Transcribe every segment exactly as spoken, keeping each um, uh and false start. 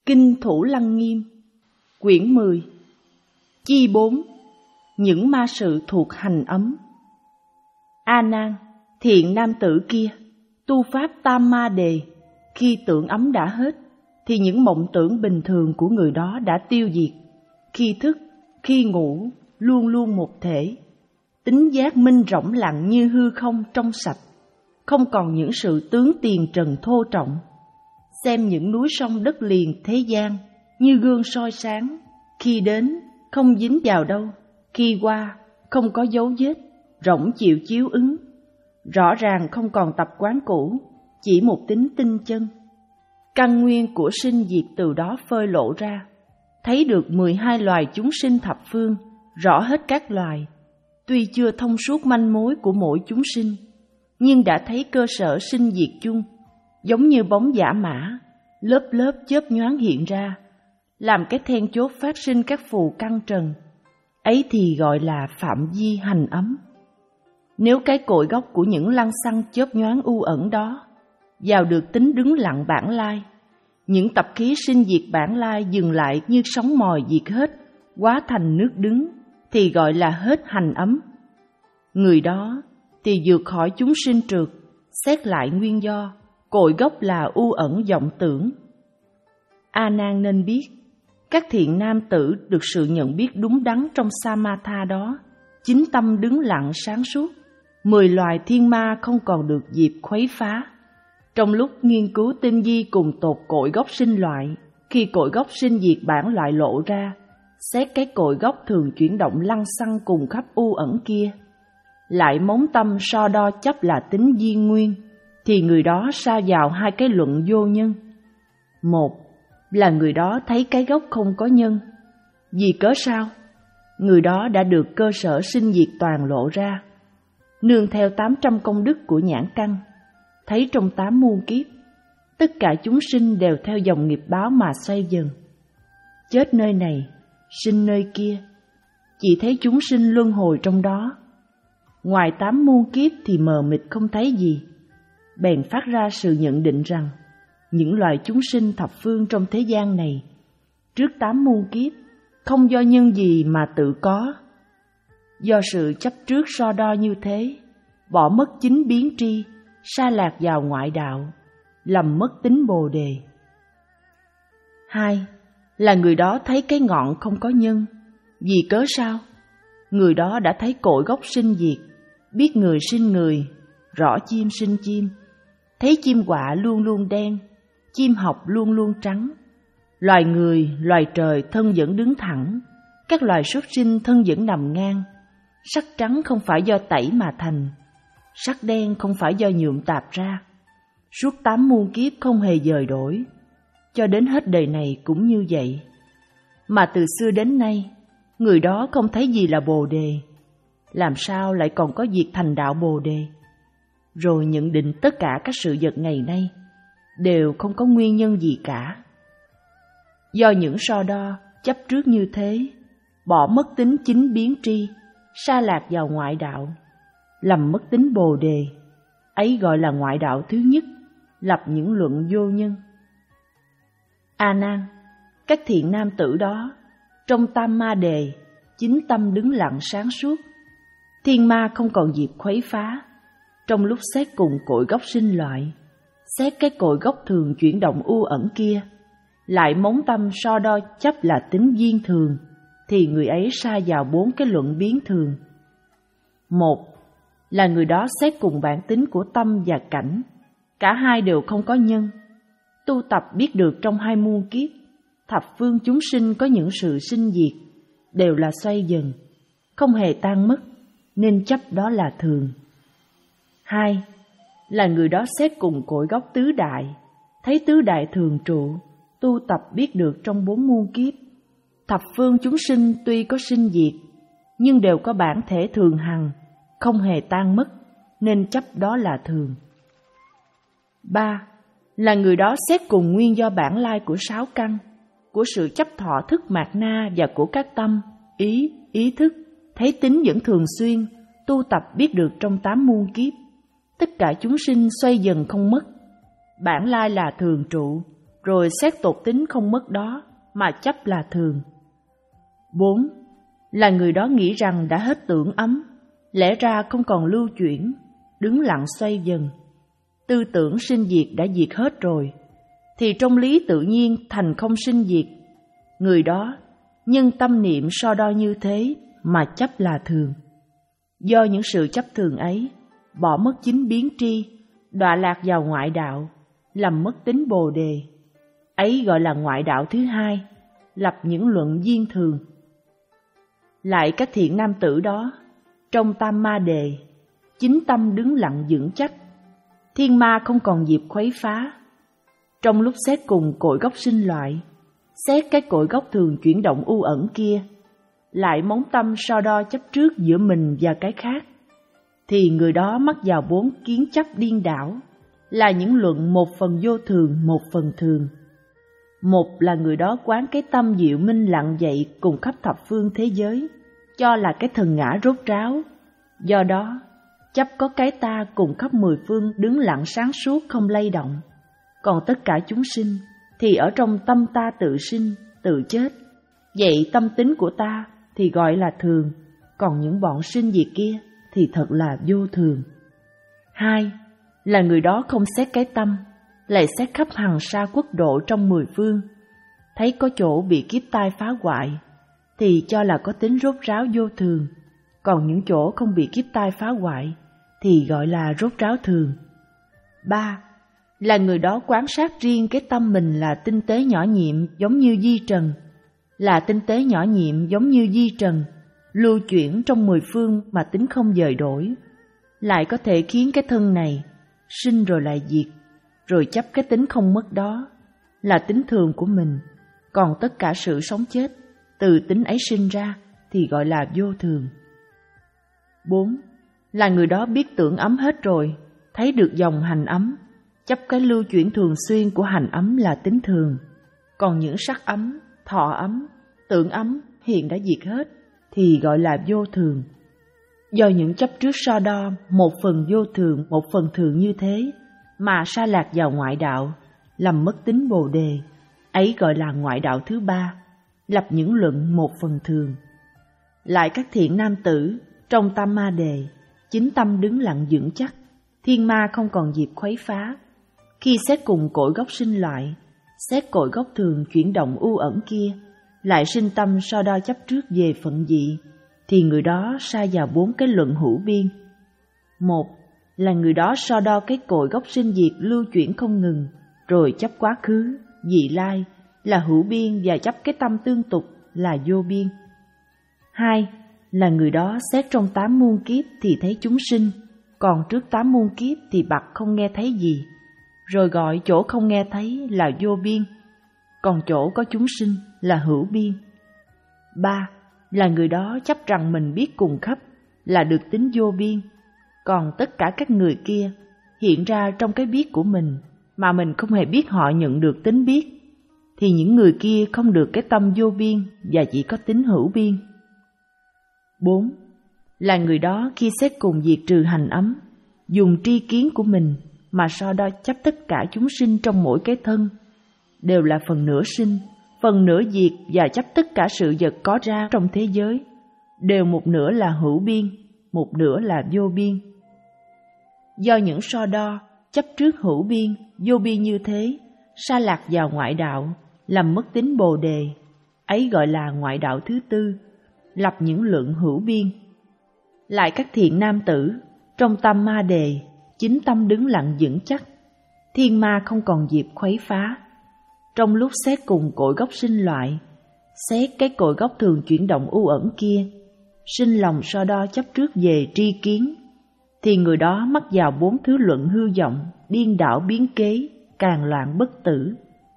Kinh Thủ Lăng Nghiêm, quyển mười, chi bốn, những ma sự thuộc hành ấm. A Nan, thiện nam tử kia, tu pháp tam ma đề, khi tưởng ấm đã hết, thì những mộng tưởng bình thường của người đó đã tiêu diệt. Khi thức, khi ngủ, luôn luôn một thể. Tính giác minh rỗng lặng như hư không trong sạch, không còn những sự tướng tiền trần thô trọng. Xem những núi sông đất liền thế gian như gương soi sáng, khi đến không dính vào đâu, khi qua không có dấu vết, rỗng chịu chiếu ứng. Rõ ràng không còn tập quán cũ, chỉ một tính tinh chân. Căn nguyên của sinh diệt từ đó phơi lộ ra, thấy được mười hai loài chúng sinh thập phương, rõ hết các loài. Tuy chưa thông suốt manh mối của mỗi chúng sinh, nhưng đã thấy cơ sở sinh diệt chung, giống như bóng giả mã, lớp lớp chớp nhoáng hiện ra, làm cái then chốt phát sinh các phù căn trần. Ấy thì gọi là phạm vi hành ấm. Nếu cái cội gốc của những lăng xăng chớp nhoáng u ẩn đó vào được tính đứng lặng bản lai, những tập khí sinh diệt bản lai dừng lại như sóng mòi diệt hết, hóa thành nước đứng, thì gọi là hết hành ấm. Người đó thì vượt khỏi chúng sinh trượt, xét lại nguyên do, cội gốc là u ẩn vọng tưởng. A Nan nên biết, các thiện nam tử được sự nhận biết đúng đắn trong Samatha đó, chính tâm đứng lặng sáng suốt, mười loài thiên ma không còn được dịp khuấy phá. Trong lúc nghiên cứu tinh vi cùng tột cội gốc sinh loại, khi cội gốc sinh diệt bản loại lộ ra, xét cái cội gốc thường chuyển động lăng xăng cùng khắp u ẩn kia, lại móng tâm so đo chấp là tính viên nguyên, thì người đó sa vào hai cái luận vô nhân. Một là người đó thấy cái gốc không có nhân. Vì cớ sao? Người đó đã được cơ sở sinh diệt toàn lộ ra, nương theo tám trăm công đức của nhãn căn, thấy trong tám muôn kiếp, tất cả chúng sinh đều theo dòng nghiệp báo mà xoay dần. Chết nơi này, sinh nơi kia, chỉ thấy chúng sinh luân hồi trong đó. Ngoài tám muôn kiếp thì mờ mịt không thấy gì, bèn phát ra sự nhận định rằng những loài chúng sinh thập phương trong thế gian này, trước tám muôn kiếp, không do nhân gì mà tự có. Do sự chấp trước so đo như thế, bỏ mất chính biến tri, sa lạc vào ngoại đạo, lầm mất tính bồ đề. Hai là người đó thấy cái ngọn không có nhân. Vì cớ sao? Người đó đã thấy cội gốc sinh diệt, biết người sinh người, rõ chim sinh chim, thấy chim quạ luôn luôn đen, chim học luôn luôn trắng. Loài người, loài trời thân vẫn đứng thẳng, các loài súc sinh thân vẫn nằm ngang. Sắc trắng không phải do tẩy mà thành, sắc đen không phải do nhuộm tạp ra. Suốt tám muôn kiếp không hề dời đổi, cho đến hết đời này cũng như vậy. Mà từ xưa đến nay, người đó không thấy gì là bồ đề, làm sao lại còn có việc thành đạo bồ đề? Rồi nhận định tất cả các sự vật ngày nay đều không có nguyên nhân gì cả. Do những so đo, chấp trước như thế, bỏ mất tính chính biến tri, sa lạc vào ngoại đạo, lầm mất tính bồ đề. Ấy gọi là ngoại đạo thứ nhất, lập những luận vô nhân. A Nan, các thiện nam tử đó, trong tam ma đề, chính tâm đứng lặng sáng suốt, thiên ma không còn dịp khuấy phá. Trong lúc xét cùng cội gốc sinh loại, xét cái cội gốc thường chuyển động u ẩn kia, lại móng tâm so đo chấp là tính duyên thường, thì người ấy sa vào bốn cái luận biến thường. Một là người đó xét cùng bản tính của tâm và cảnh, cả hai đều không có nhân. Tu tập biết được trong hai muôn kiếp, thập phương chúng sinh có những sự sinh diệt, đều là xoay dần, không hề tan mất, nên chấp đó là thường. Hai là người đó xét cùng cội gốc tứ đại, thấy tứ đại thường trụ, tu tập biết được trong bốn muôn kiếp, thập phương chúng sinh tuy có sinh diệt, nhưng đều có bản thể thường hằng, không hề tan mất, nên chấp đó là thường. Ba là người đó xét cùng nguyên do bản lai của sáu căn, của sự chấp thọ thức mạt na và của các tâm, ý, ý thức, thấy tính vẫn thường xuyên, tu tập biết được trong tám muôn kiếp, tất cả chúng sinh xoay dần không mất, bản lai là thường trụ, rồi xét tột tính không mất đó mà chấp là thường. Bốn là người đó nghĩ rằng đã hết tưởng ấm, lẽ ra không còn lưu chuyển, đứng lặng xoay dần. Tư tưởng sinh diệt đã diệt hết rồi, thì trong lý tự nhiên thành không sinh diệt. Người đó nhân tâm niệm so đo như thế mà chấp là thường. Do những sự chấp thường ấy, bỏ mất chính biến tri, đọa lạc vào ngoại đạo, làm mất tính bồ đề. Ấy gọi là ngoại đạo thứ hai, lập những luận viên thường. Lại các thiện nam tử đó, trong tam ma đề, chính tâm đứng lặng vững chắc, thiên ma không còn dịp khuấy phá. Trong lúc xét cùng cội gốc sinh loại, xét cái cội gốc thường chuyển động u ẩn kia, lại móng tâm so đo chấp trước giữa mình và cái khác, thì người đó mắc vào bốn kiến chấp điên đảo, là những luận một phần vô thường, một phần thường. Một là người đó quán cái tâm diệu minh lặng dậy cùng khắp thập phương thế giới, cho là cái thần ngã rốt ráo. Do đó, chấp có cái ta cùng khắp mười phương đứng lặng sáng suốt không lay động. Còn tất cả chúng sinh thì ở trong tâm ta tự sinh, tự chết. Vậy tâm tính của ta thì gọi là thường, còn những bọn sinh diệt kia thì thật là vô thường. Hai là người đó không xét cái tâm, lại xét khắp hằng sa quốc độ trong mười phương. Thấy có chỗ bị kiếp tai phá hoại, thì cho là có tính rốt ráo vô thường, còn những chỗ không bị kiếp tai phá hoại thì gọi là rốt ráo thường. Ba là người đó quán sát riêng cái tâm mình là tinh tế nhỏ nhiệm giống như di trần, là tinh tế nhỏ nhiệm giống như di trần, lưu chuyển trong mười phương mà tính không dời đổi, lại có thể khiến cái thân này sinh rồi lại diệt, rồi chấp cái tính không mất đó là tính thường của mình, còn tất cả sự sống chết từ tính ấy sinh ra thì gọi là vô thường. Bốn là người đó biết tưởng ấm hết rồi, thấy được dòng hành ấm, chấp cái lưu chuyển thường xuyên của hành ấm là tính thường, còn những sắc ấm, thọ ấm, tưởng ấm hiện đã diệt hết thì gọi là vô thường. Do những chấp trước so đo một phần vô thường, một phần thường như thế mà sa lạc vào ngoại đạo, làm mất tính bồ đề. Ấy gọi là ngoại đạo thứ ba, lập những luận một phần thường. Lại các thiện nam tử trong tam ma đề, chính tâm đứng lặng vững chắc, thiên ma không còn dịp khuấy phá. Khi xét cùng cội gốc sinh loại, xét cội gốc thường chuyển động u ẩn kia, lại sinh tâm so đo chấp trước về phận dị, thì người đó sa vào bốn cái luận hữu biên. Một là người đó so đo cái cội gốc sinh diệt lưu chuyển không ngừng, rồi chấp quá khứ, vị lai là hữu biên và chấp cái tâm tương tục là vô biên. Hai là người đó xét trong tám muôn kiếp thì thấy chúng sinh, còn trước tám muôn kiếp thì bặt không nghe thấy gì, rồi gọi chỗ không nghe thấy là vô biên, còn chỗ có chúng sinh là hữu biên. Ba là người đó chấp rằng mình biết cùng khắp là được tính vô biên, còn tất cả các người kia hiện ra trong cái biết của mình mà mình không hề biết họ nhận được tính biết, thì những người kia không được cái tâm vô biên và chỉ có tính hữu biên. Bốn là người đó khi xét cùng diệt trừ hành ấm, dùng tri kiến của mình mà so đo chấp tất cả chúng sinh trong mỗi cái thân đều là phần nửa sinh, phần nửa diệt, và chấp tất cả sự vật có ra trong thế giới đều một nửa là hữu biên, một nửa là vô biên. Do những so đo chấp trước hữu biên, vô biên như thế, sa lạc vào ngoại đạo, làm mất tính bồ đề. Ấy gọi là ngoại đạo thứ tư, lập những luận hữu biên. Lại các thiện nam tử trong tam ma đề, chính tâm đứng lặng vững chắc, thiên ma không còn dịp khuấy phá. Trong lúc xét cùng cội gốc sinh loại, xét cái cội gốc thường chuyển động u ẩn kia, sinh lòng so đo chấp trước về tri kiến, thì người đó mắc vào bốn thứ luận hư vọng, điên đảo biến kế, càng loạn bất tử.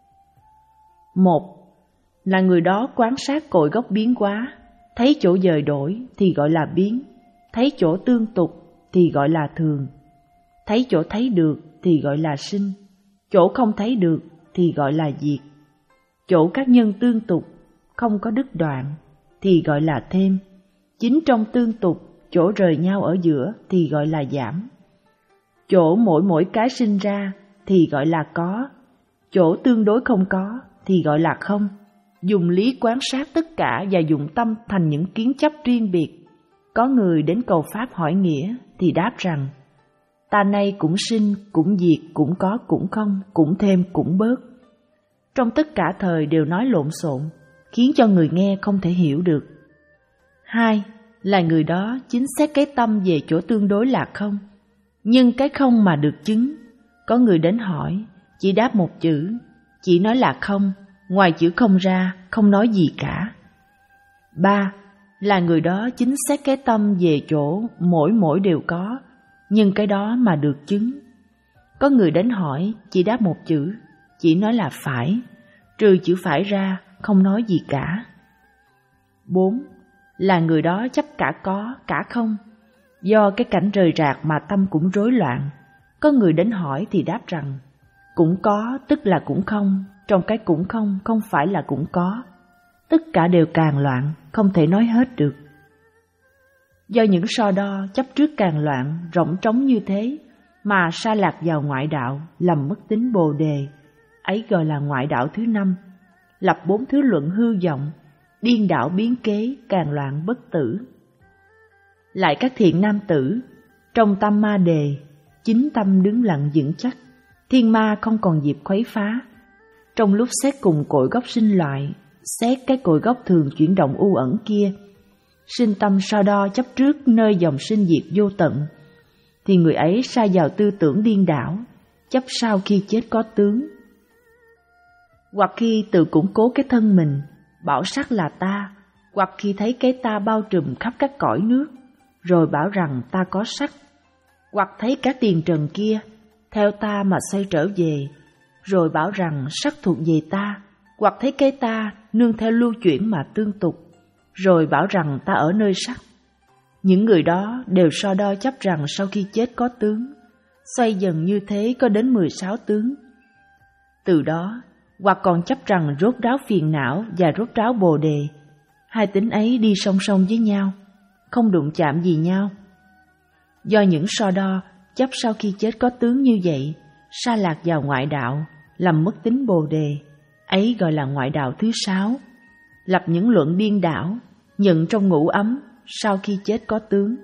Một là người đó quán sát cội gốc biến hóa, thấy chỗ dời đổi thì gọi là biến, thấy chỗ tương tục thì gọi là thường, thấy chỗ thấy được thì gọi là sinh, chỗ không thấy được thì gọi là diệt, chỗ các nhân tương tục không có đứt đoạn thì gọi là thêm, chính trong tương tục chỗ rời nhau ở giữa thì gọi là giảm, chỗ mỗi mỗi cái sinh ra thì gọi là có, chỗ tương đối không có thì gọi là không. Dùng lý quan sát tất cả và dụng tâm thành những kiến chấp riêng biệt. Có người đến cầu Pháp hỏi nghĩa thì đáp rằng: ta nay cũng sinh, cũng diệt, cũng có, cũng không, cũng thêm, cũng bớt. Trong tất cả thời đều nói lộn xộn, khiến cho người nghe không thể hiểu được. Hai là người đó chính xét cái tâm về chỗ tương đối là không, nhưng cái không mà được chứng. Có người đến hỏi, chỉ đáp một chữ, chỉ nói là không, ngoài chữ không ra, không nói gì cả. Ba là người đó chính xét cái tâm về chỗ mỗi mỗi đều có, nhưng cái đó mà được chứng. Có người đến hỏi, chỉ đáp một chữ, chỉ nói là phải, trừ chữ phải ra, không nói gì cả. Bốn là người đó chấp cả có, cả không. Do cái cảnh rời rạc mà tâm cũng rối loạn. Có người đến hỏi thì đáp rằng, cũng có tức là cũng không, trong cái cũng không không phải là cũng có. Tất cả đều càng loạn, không thể nói hết được. Do những so đo chấp trước càng loạn, rỗng trống như thế, mà sa lạc vào ngoại đạo, lầm mất tính bồ đề, ấy gọi là ngoại đạo thứ năm. Lập bốn thứ luận hư vọng, điên đảo biến kế, càng loạn bất tử. Lại các thiện nam tử, trong tâm ma đề, chính tâm đứng lặng vững chắc, thiên ma không còn dịp khuấy phá. Trong lúc xét cùng cội gốc sinh loại, xét cái cội gốc thường chuyển động u ẩn kia, sinh tâm so đo chấp trước nơi dòng sinh diệt vô tận, thì người ấy sa vào tư tưởng điên đảo, chấp sau khi chết có tướng. Hoặc khi tự củng cố cái thân mình, bảo sắc là ta, hoặc khi thấy cái ta bao trùm khắp các cõi nước, rồi bảo rằng ta có sắc, hoặc thấy các tiền trần kia, theo ta mà xoay trở về, rồi bảo rằng sắc thuộc về ta, hoặc thấy cái ta nương theo lưu chuyển mà tương tục, rồi bảo rằng ta ở nơi sắc. Những người đó đều so đo chấp rằng sau khi chết có tướng, xoay dần như thế có đến mười sáu tướng. Từ đó, hoặc còn chấp rằng rốt ráo phiền não và rốt ráo bồ đề, hai tính ấy đi song song với nhau, không đụng chạm gì nhau. Do những so đo chấp sau khi chết có tướng như vậy, sa lạc vào ngoại đạo, làm mất tính bồ đề, ấy gọi là ngoại đạo thứ sáu. Lập những luận điên đảo, nhận trong ngũ ấm, sau khi chết có tướng.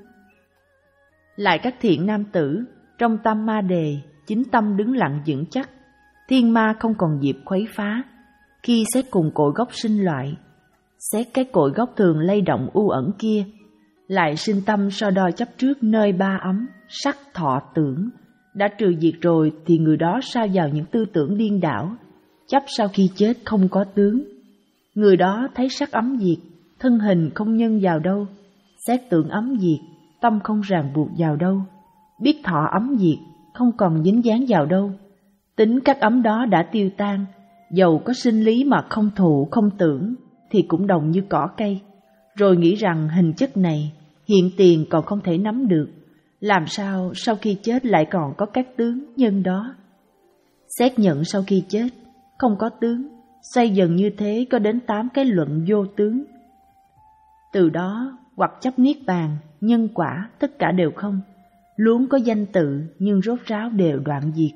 Lại các thiện nam tử, trong tâm ma đề, chính tâm đứng lặng vững chắc, thiên ma không còn dịp khuấy phá. Khi xét cùng cội gốc sinh loại, xét cái cội gốc thường lay động u ẩn kia, lại sinh tâm so đo chấp trước nơi ba ấm, sắc thọ tưởng, đã trừ diệt rồi thì người đó sa vào những tư tưởng điên đảo, chấp sau khi chết không có tướng. Người đó thấy sắc ấm diệt, thân hình không nhân vào đâu, xét tưởng ấm diệt, tâm không ràng buộc vào đâu, biết thọ ấm diệt, không còn dính dáng vào đâu. Tính các ấm đó đã tiêu tan, dầu có sinh lý mà không thụ không tưởng thì cũng đồng như cỏ cây. Rồi nghĩ rằng hình chất này hiện tiền còn không thể nắm được, làm sao sau khi chết lại còn có các tướng nhân đó. Xét nhận sau khi chết không có tướng, xoay dần như thế có đến tám cái luận vô tướng. Từ đó hoặc chấp niết bàn, nhân quả tất cả đều không, luôn có danh tự nhưng rốt ráo đều đoạn diệt.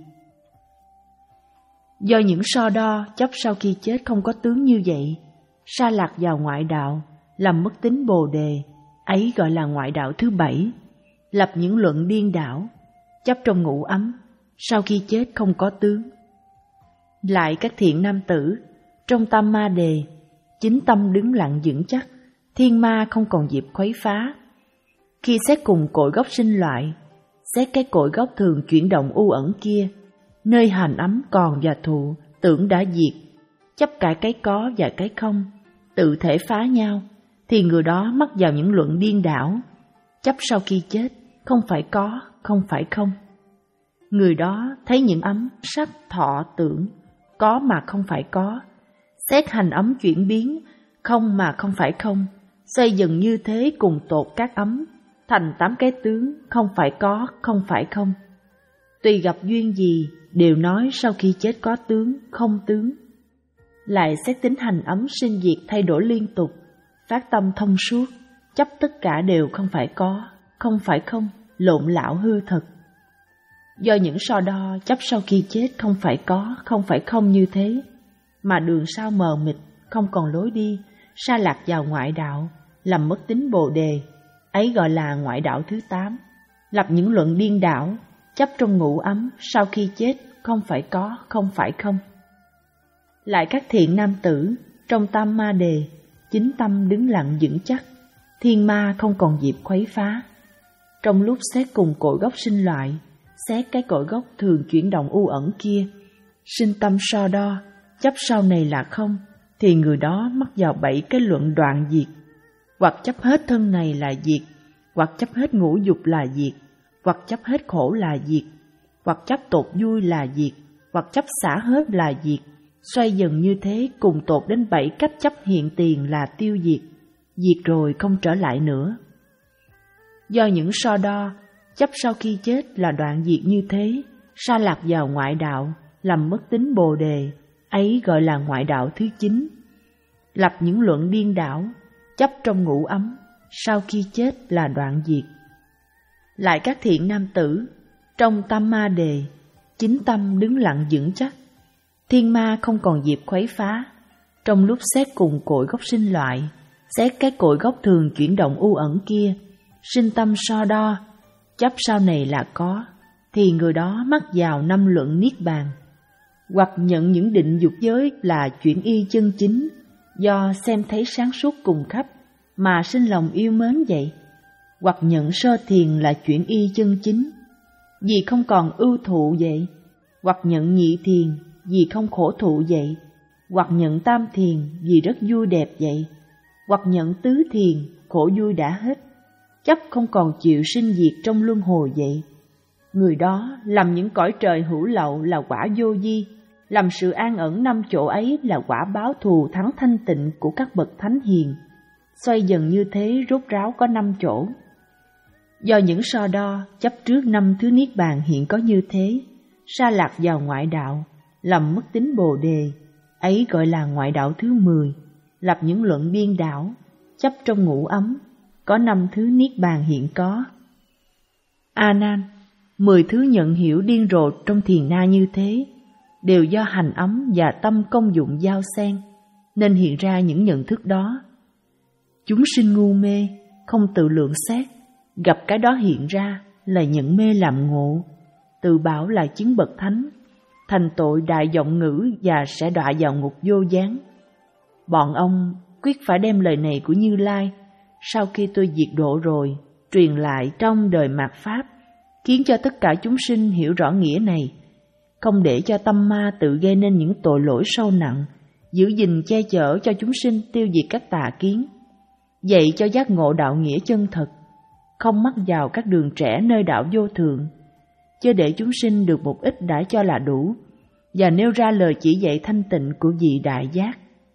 Do những so đo chấp sau khi chết không có tướng như vậy, sa lạc vào ngoại đạo, làm mất tính bồ đề, ấy gọi là ngoại đạo thứ bảy. Lập những luận điên đảo, chấp trong ngũ ấm, sau khi chết không có tướng. Lại các thiện nam tử, trong tâm ma đề, chính tâm đứng lặng vững chắc, thiên ma không còn dịp khuấy phá. Khi xét cùng cội gốc sinh loại, xét cái cội gốc thường chuyển động u ẩn kia, nơi hành ấm còn và thụ, tưởng đã diệt, chấp cả cái có và cái không, tự thể phá nhau, thì người đó mắc vào những luận điên đảo, chấp sau khi chết, không phải có, không phải không. Người đó thấy những ấm, sắc, thọ, tưởng, có mà không phải có, xét hành ấm chuyển biến, không mà không phải không, xây dần như thế cùng tột các ấm, thành tám cái tướng, không phải có, không phải không. Tùy gặp duyên gì, đều nói sau khi chết có tướng, không tướng. Lại xét tính hành ấm sinh diệt thay đổi liên tục, phát tâm thông suốt, chấp tất cả đều không phải có, không phải không, lộn lạo hư thật. Do những so đo chấp sau khi chết không phải có, không phải không như thế, mà đường sao mờ mịt, không còn lối đi, sa lạc vào ngoại đạo, làm mất tính bồ đề, ấy gọi là ngoại đạo thứ tám. Lập những luận điên đảo, chấp trong ngủ ấm, sau khi chết không phải có, không phải không. Lại các thiện nam tử, trong tam ma đề, chính tâm đứng lặng vững chắc, thiên ma không còn dịp khuấy phá. Trong lúc xét cùng cội gốc sinh loại, xét cái cội gốc thường chuyển động u ẩn kia, sinh tâm so đo, chấp sau này là không, thì người đó mắc vào bảy cái luận đoạn diệt. Hoặc chấp hết thân này là diệt, hoặc chấp hết ngũ dục là diệt, hoặc chấp hết khổ là diệt, hoặc chấp tột vui là diệt, hoặc chấp xả hết là diệt. Xoay dần như thế cùng tột đến bảy cách chấp hiện tiền là tiêu diệt, diệt rồi không trở lại nữa. Do những so đo, chấp sau khi chết là đoạn diệt như thế, sa lạc vào ngoại đạo, làm mất tính bồ đề, ấy gọi là ngoại đạo thứ chín. Lập những luận điên đảo, chấp trong ngủ ấm, sau khi chết là đoạn diệt. Lại các thiện nam tử, trong tam ma đề, chính tâm đứng lặng vững chắc, thiên ma không còn dịp khuấy phá. Trong lúc xét cùng cội gốc sinh loại, xét cái cội gốc thường chuyển động u ẩn kia, sinh tâm so đo, chấp sau này là có, thì người đó mắc vào năm luận niết bàn. Hoặc nhận những định dục giới là chuyển y chân chính, do xem thấy sáng suốt cùng khắp mà sinh lòng yêu mến vậy. Hoặc nhận sơ thiền là chuyển y chân chính, vì không còn ưu thụ vậy. Hoặc nhận nhị thiền vì không khổ thụ vậy. Hoặc nhận tam thiền vì rất vui đẹp vậy. Hoặc nhận tứ thiền khổ vui đã hết, chấp không còn chịu sinh diệt trong luân hồi vậy. Người đó làm những cõi trời hữu lậu là quả vô vi, làm sự an ẩn năm chỗ ấy là quả báo thù thắng thanh tịnh của các bậc thánh hiền. Xoay dần như thế rốt ráo có năm chỗ. Do những so đo, chấp trước năm thứ niết bàn hiện có như thế, sa lạc vào ngoại đạo, làm mất tính bồ đề, ấy gọi là ngoại đạo thứ mười. Lập những luận biên đảo, chấp trong ngủ ấm, có năm thứ niết bàn hiện có. A Nan, mười thứ nhận hiểu điên rồ trong thiền na như thế, đều do hành ấm và tâm công dụng giao xen, nên hiện ra những nhận thức đó. Chúng sinh ngu mê, không tự lượng xét, gặp cái đó hiện ra là nhận mê làm ngộ, tự bảo là chứng bậc thánh, thành tội đại vọng ngữ và sẽ đọa vào ngục vô gián. Bọn ông quyết phải đem lời này của Như Lai, sau khi tôi diệt độ rồi, truyền lại trong đời mạt Pháp, khiến cho tất cả chúng sinh hiểu rõ nghĩa này, không để cho tâm ma tự gây nên những tội lỗi sâu nặng, giữ gìn che chở cho chúng sinh tiêu diệt các tà kiến, dạy cho giác ngộ đạo nghĩa chân thật, không mắc vào các đường trẻ nơi đạo vô thượng, chứ để chúng sinh được một ít đã cho là đủ, và nêu ra lời chỉ dạy thanh tịnh của vị đại giác.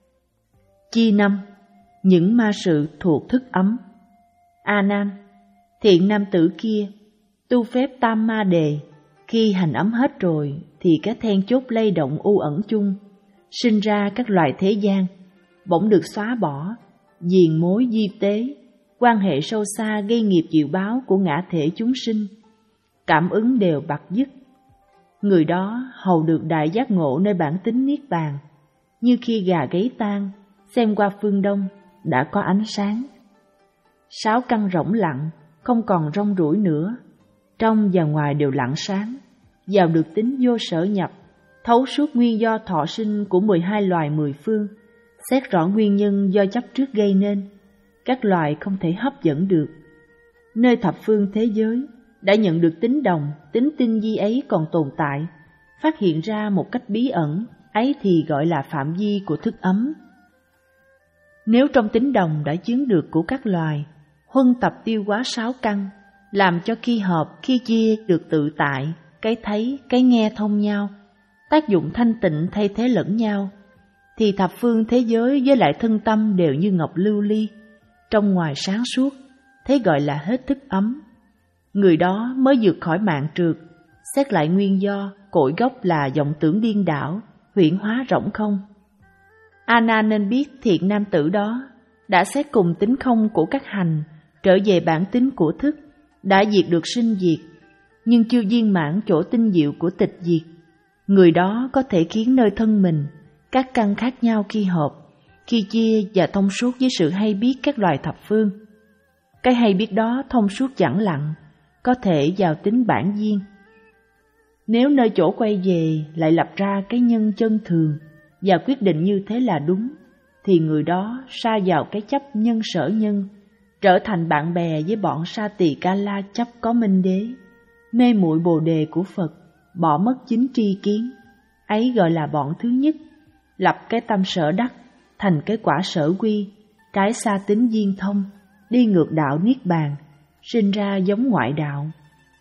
Chi năm, những ma sự thuộc thức ấm. A Nan, thiện nam tử kia tu phép tam ma đề, khi hành ấm hết rồi thì các then chốt lay động u ẩn chung, sinh ra các loài thế gian, bỗng được xóa bỏ, diền mối di tế, quan hệ sâu xa gây nghiệp chịu báo của ngã thể chúng sinh, cảm ứng đều bặt dứt. Người đó hầu được đại giác ngộ nơi bản tính niết bàn, như khi gà gáy tan, xem qua phương đông đã có ánh sáng. Sáu căn rỗng lặng, không còn rong ruổi nữa, trong và ngoài đều lặng sáng, vào được tính vô sở nhập, thấu suốt nguyên do thọ sinh của mười hai loài mười phương, xét rõ nguyên nhân do chấp trước gây nên, các loài không thể hấp dẫn được. Nơi thập phương thế giới đã nhận được tính đồng, tính tinh vi ấy còn tồn tại, phát hiện ra một cách bí ẩn, ấy thì gọi là phạm vi của thức ấm. Nếu trong tính đồng đã chứng được của các loài, huân tập tiêu hóa sáu căn, làm cho khi hợp, khi chia được tự tại, cái thấy, cái nghe thông nhau, tác dụng thanh tịnh thay thế lẫn nhau, thì thập phương thế giới với lại thân tâm đều như ngọc lưu ly, trong ngoài sáng suốt, thế gọi là hết thức ấm. Người đó mới vượt khỏi mạng trượt, xét lại nguyên do, cội gốc là vọng tưởng điên đảo, huyễn hóa rỗng không. A Nan nên biết thiện nam tử đó đã xét cùng tính không của các hành, trở về bản tính của thức, đã diệt được sinh diệt, nhưng chưa viên mãn chỗ tinh diệu của tịch diệt. Người đó có thể khiến nơi thân mình các căn khác nhau khi hợp, khi chia và thông suốt với sự hay biết các loài thập phương. Cái hay biết đó thông suốt vẳng lặng, có thể vào tính bản nhiên. Nếu nơi chỗ quay về lại lập ra cái nhân chân thường và quyết định như thế là đúng, thì người đó sa vào cái chấp nhân sở nhân, trở thành bạn bè với bọn sa tỳ ca la chấp có minh đế, mê muội bồ đề của Phật, bỏ mất chính tri kiến, ấy gọi là bọn thứ nhất, lập cái tâm sở đắc, thành cái quả sở quy, trái xa tính viên thông, đi ngược đạo niết bàn, sinh ra giống ngoại đạo.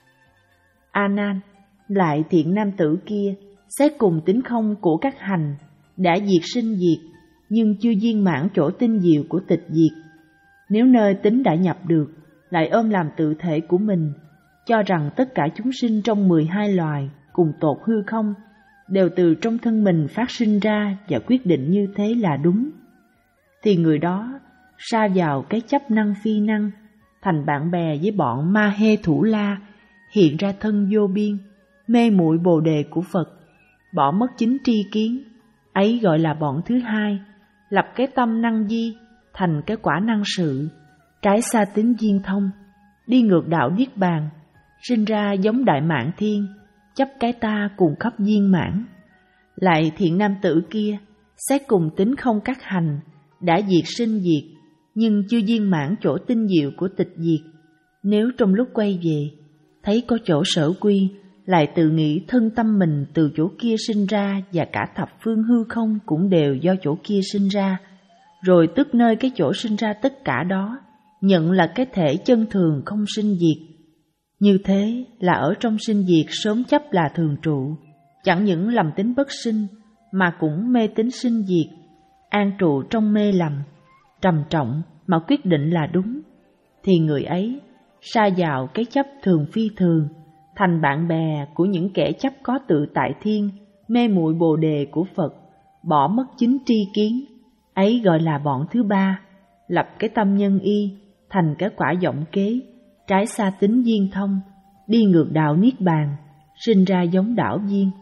A Nan, lại thiện nam tử kia, xét cùng tính không của các hành, đã diệt sinh diệt, nhưng chưa viên mãn chỗ tinh diệu của tịch diệt. Nếu nơi tính đã nhập được, lại ôm làm tự thể của mình, cho rằng tất cả chúng sinh trong mười hai loài cùng tột hư không, đều từ trong thân mình phát sinh ra và quyết định như thế là đúng, thì người đó sa vào cái chấp năng phi năng, thành bạn bè với bọn ma hê thủ la, hiện ra thân vô biên, mê muội bồ đề của Phật, bỏ mất chính tri kiến, ấy gọi là bọn thứ hai, lập cái tâm năng di, thành cái quả năng sự, trái xa tính viên thông, đi ngược đạo niết bàn, sinh ra giống đại mạn thiên, chấp cái ta cùng khắp viên mãn. Lại thiện nam tử kia, xét cùng tính không các hành, đã diệt sinh diệt, nhưng chưa viên mãn chỗ tinh diệu của tịch diệt. Nếu trong lúc quay về, thấy có chỗ sở quy, lại tự nghĩ thân tâm mình từ chỗ kia sinh ra và cả thập phương hư không cũng đều do chỗ kia sinh ra, rồi tức nơi cái chỗ sinh ra tất cả đó, nhận là cái thể chân thường không sinh diệt. Như thế là ở trong sinh diệt sớm chấp là thường trụ, chẳng những lầm tính bất sinh, mà cũng mê tính sinh diệt, an trụ trong mê lầm, trầm trọng mà quyết định là đúng, thì người ấy sa vào cái chấp thường phi thường, thành bạn bè của những kẻ chấp có tự tại thiên, mê muội bồ đề của Phật, bỏ mất chính tri kiến, ấy gọi là bọn thứ ba, lập cái tâm nhân y, thành cái quả vọng kế, trái xa tính viên thông, đi ngược đạo niết bàn, sinh ra giống đảo viên.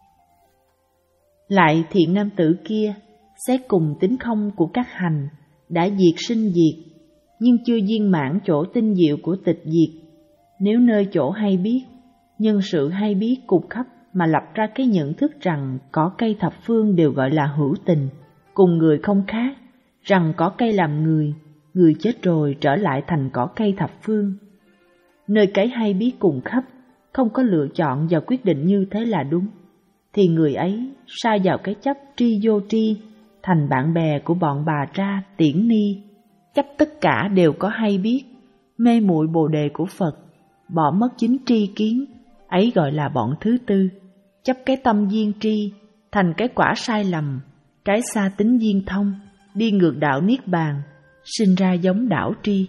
Lại thiện nam tử kia, xét cùng tính không của các hành, đã diệt sinh diệt, nhưng chưa viên mãn chỗ tinh diệu của tịch diệt. Nếu nơi chỗ hay biết, nhân sự hay biết cùng khắp mà lập ra cái nhận thức rằng cỏ cây thập phương đều gọi là hữu tình, cùng người không khác, rằng cỏ cây làm người, người chết rồi trở lại thành cỏ cây thập phương. Nơi cái hay biết cùng khắp, không có lựa chọn và quyết định như thế là đúng, thì người ấy sa vào cái chấp tri vô tri, thành bạn bè của bọn bà ra tiễn ni, chấp tất cả đều có hay biết, mê muội bồ đề của Phật, bỏ mất chính tri kiến, ấy gọi là bọn thứ tư, chấp cái tâm viên tri, thành cái quả sai lầm, trái xa tính viên thông, đi ngược đạo niết bàn, sinh ra giống đảo tri.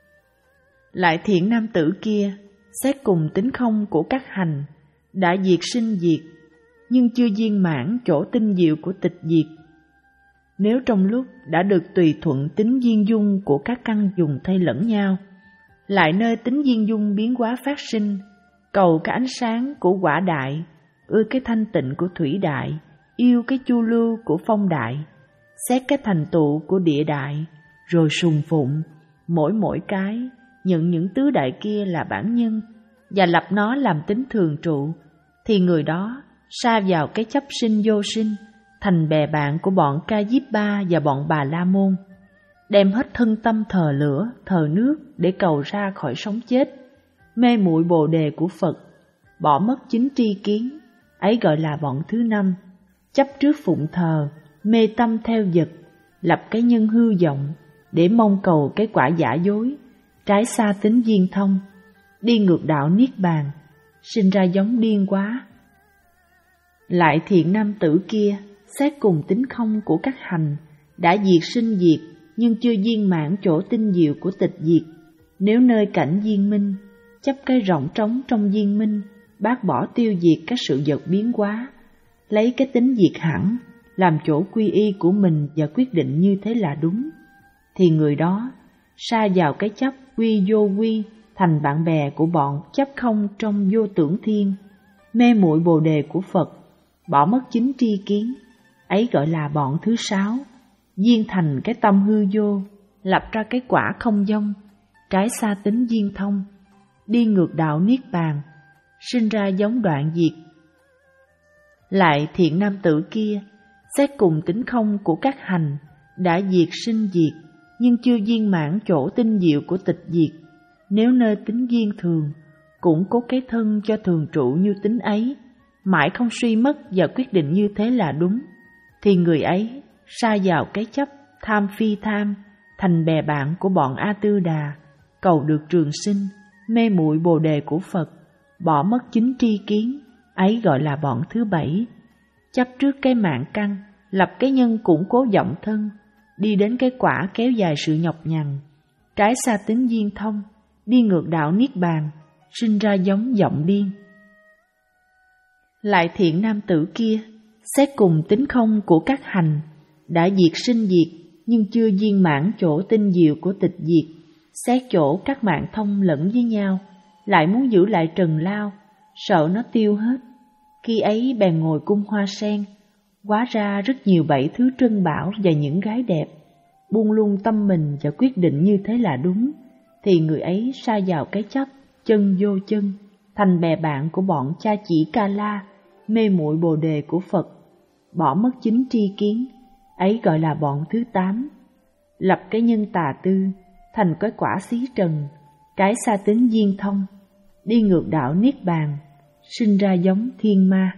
Lại thiện nam tử kia, xét cùng tính không của các hành, đã diệt sinh diệt, nhưng chưa viên mãn chỗ tinh diệu của tịch diệt. Nếu trong lúc đã được tùy thuận tính viên dung của các căn dùng thay lẫn nhau, lại nơi tính viên dung biến hóa phát sinh, cầu cái ánh sáng của quả đại, ưa cái thanh tịnh của thủy đại, yêu cái chu lưu của phong đại, xét cái thành tựu của địa đại, rồi sùng phụng, mỗi mỗi cái, nhận những tứ đại kia là bản nhân, và lập nó làm tính thường trụ, thì người đó sa vào cái chấp sinh vô sinh, thành bè bạn của bọn Ca Diếp Ba và bọn Bà La Môn, đem hết thân tâm thờ lửa, thờ nước để cầu ra khỏi sống chết, mê muội bồ đề của Phật, bỏ mất chính tri kiến, ấy gọi là bọn thứ năm, chấp trước phụng thờ, mê tâm theo vật, lập cái nhân hư vọng để mong cầu cái quả giả dối, trái xa tính viên thông, đi ngược đạo niết bàn, sinh ra giống điên quá. Lại thiện nam tử kia, xét cùng tính không của các hành, đã diệt sinh diệt, nhưng chưa viên mãn chỗ tinh diệu của tịch diệt. Nếu nơi cảnh viên minh, chấp cái rộng trống trong viên minh, bác bỏ tiêu diệt các sự vật biến hóa, lấy cái tính diệt hẳn, làm chỗ quy y của mình và quyết định như thế là đúng, thì người đó sa vào cái chấp quy vô quy, thành bạn bè của bọn chấp không trong vô tưởng thiên, mê muội bồ đề của Phật, bỏ mất chính tri kiến, ấy gọi là bọn thứ sáu, viên thành cái tâm hư vô, lập ra cái quả không vong, trái xa tính viên thông, đi ngược đạo niết bàn, sinh ra giống đoạn diệt. Lại thiện nam tử kia, xét cùng tính không của các hành, đã diệt sinh diệt, nhưng chưa viên mãn chỗ tinh diệu của tịch diệt. Nếu nơi tính viên thường, cũng có cái thân cho thường trụ như tính ấy, mãi không suy mất và quyết định như thế là đúng, thì người ấy sa vào cái chấp tham phi tham, thành bè bạn của bọn A Tư Đà, cầu được trường sinh, mê muội bồ đề của Phật, bỏ mất chính tri kiến, ấy gọi là bọn thứ bảy, chấp trước cái mạng căn, lập cái nhân củng cố vọng thân, đi đến cái quả kéo dài sự nhọc nhằn, trái xa tính viên thông, đi ngược đạo niết bàn, sinh ra giống vọng điên. Lại thiện nam tử kia, xét cùng tính không của các hành, đã diệt sinh diệt, nhưng chưa viên mãn chỗ tinh diệu của tịch diệt, xét chỗ các mạng thông lẫn với nhau, lại muốn giữ lại trần lao, sợ nó tiêu hết. Khi ấy bèn ngồi cung hoa sen, hóa ra rất nhiều bảy thứ trân bảo và những gái đẹp, buông luôn tâm mình và quyết định như thế là đúng, thì người ấy sa vào cái chấp chân vô chân, thành bè bạn của bọn cha chỉ ca la, mê muội bồ đề của Phật, bỏ mất chính tri kiến, ấy gọi là bọn thứ tám, lập cái nhân tà tư, thành cái quả xí trần, trái xa tính viên thông, đi ngược đạo niết bàn, sinh ra giống thiên ma.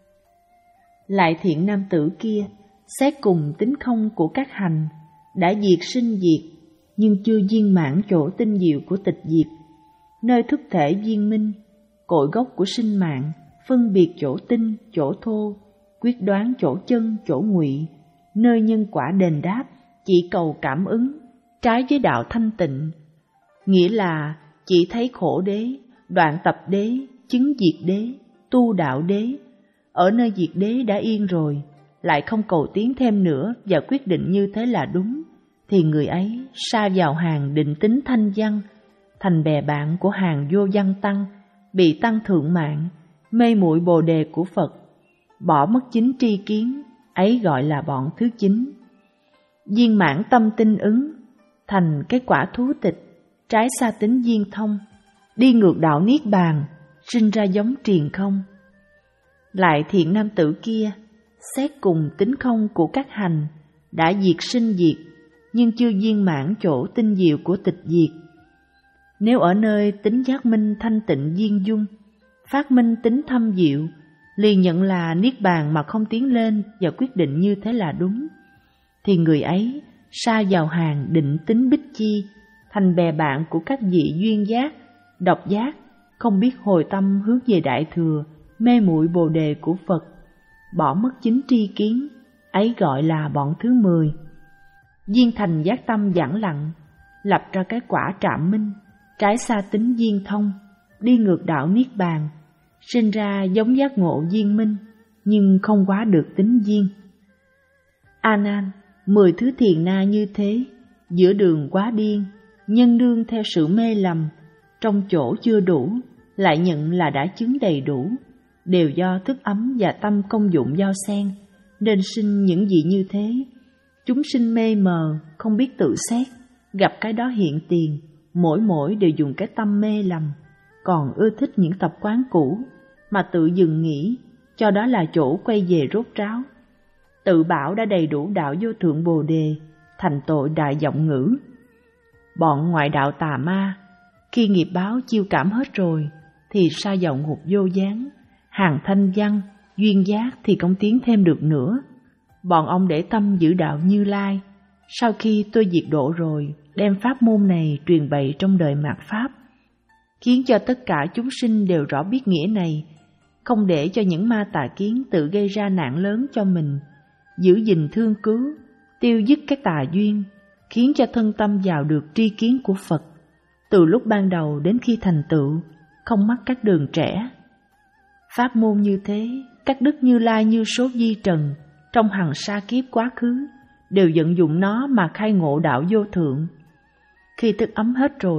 Lại thiện nam tử kia, xét cùng tính không của các hành, đã diệt sinh diệt, nhưng chưa viên mãn chỗ tinh diệu của tịch diệt, nơi thức thể viên minh, cội gốc của sinh mạng, phân biệt chỗ tinh, chỗ thô, quyết đoán chỗ chân, chỗ ngụy, nơi nhân quả đền đáp, chỉ cầu cảm ứng, trái với đạo thanh tịnh, nghĩa là chỉ thấy khổ đế, đoạn tập đế, chứng diệt đế, tu đạo đế. Ở nơi diệt đế đã yên rồi, lại không cầu tiến thêm nữa và quyết định như thế là đúng, thì người ấy sa vào hàng định tính thanh văn, thành bè bạn của hàng vô văn tăng, bị tăng thượng mạng, mê muội bồ đề của Phật, bỏ mất chính tri kiến, ấy gọi là bọn thứ chín. Viên mãn tâm tinh ứng, thành cái quả thú tịch, trái xa tính viên thông, đi ngược đạo niết bàn, sinh ra giống triền không. Lại thiện nam tử kia, xét cùng tính không của các hành, đã diệt sinh diệt, nhưng chưa viên mãn chỗ tinh diệu của tịch diệt. Nếu ở nơi tính giác minh thanh tịnh viên dung, phát minh tính thâm diệu, liền nhận là niết bàn mà không tiến lên và quyết định như thế là đúng, thì người ấy sa vào hàng định tính bích chi, thành bè bạn của các vị duyên giác, độc giác, không biết hồi tâm hướng về đại thừa, mê muội bồ đề của Phật, bỏ mất chính tri kiến, ấy gọi là bọn thứ mười. Viên thành giác tâm vãng lặng, lập ra cái quả trạm minh, trái xa tính viên thông, đi ngược đạo niết bàn, sinh ra giống giác ngộ viên minh, nhưng không quá được tính viên. A Nan, mười thứ thiền na như thế, giữa đường quá điên, nhân đương theo sự mê lầm, trong chỗ chưa đủ, lại nhận là đã chứng đầy đủ, đều do thức ấm và tâm công dụng giao xen, nên sinh những gì như thế. Chúng sinh mê mờ, không biết tự xét, gặp cái đó hiện tiền, mỗi mỗi đều dùng cái tâm mê lầm, còn ưa thích những tập quán cũ, mà tự dừng nghĩ, cho đó là chỗ quay về rốt ráo. Tự bảo đã đầy đủ đạo vô thượng bồ đề, thành tội đại vọng ngữ. Bọn ngoại đạo tà ma, khi nghiệp báo chiêu cảm hết rồi, thì sa vào ngục vô gián, hàng thanh văn, duyên giác thì không tiến thêm được nữa. Bọn ông để tâm giữ đạo Như Lai, sau khi tôi diệt độ rồi, đem pháp môn này truyền bày trong đời mạt Pháp, khiến cho tất cả chúng sinh đều rõ biết nghĩa này, không để cho những ma tà kiến tự gây ra nạn lớn cho mình, giữ gìn thương cứu, tiêu dứt các tà duyên, khiến cho thân tâm vào được tri kiến của Phật, từ lúc ban đầu đến khi thành tựu, không mắc các đường trẻ. Pháp môn như thế, các đức Như Lai như số di trần, trong hằng sa kiếp quá khứ, đều vận dụng nó mà khai ngộ đạo vô thượng. Khi thức ấm hết rồi,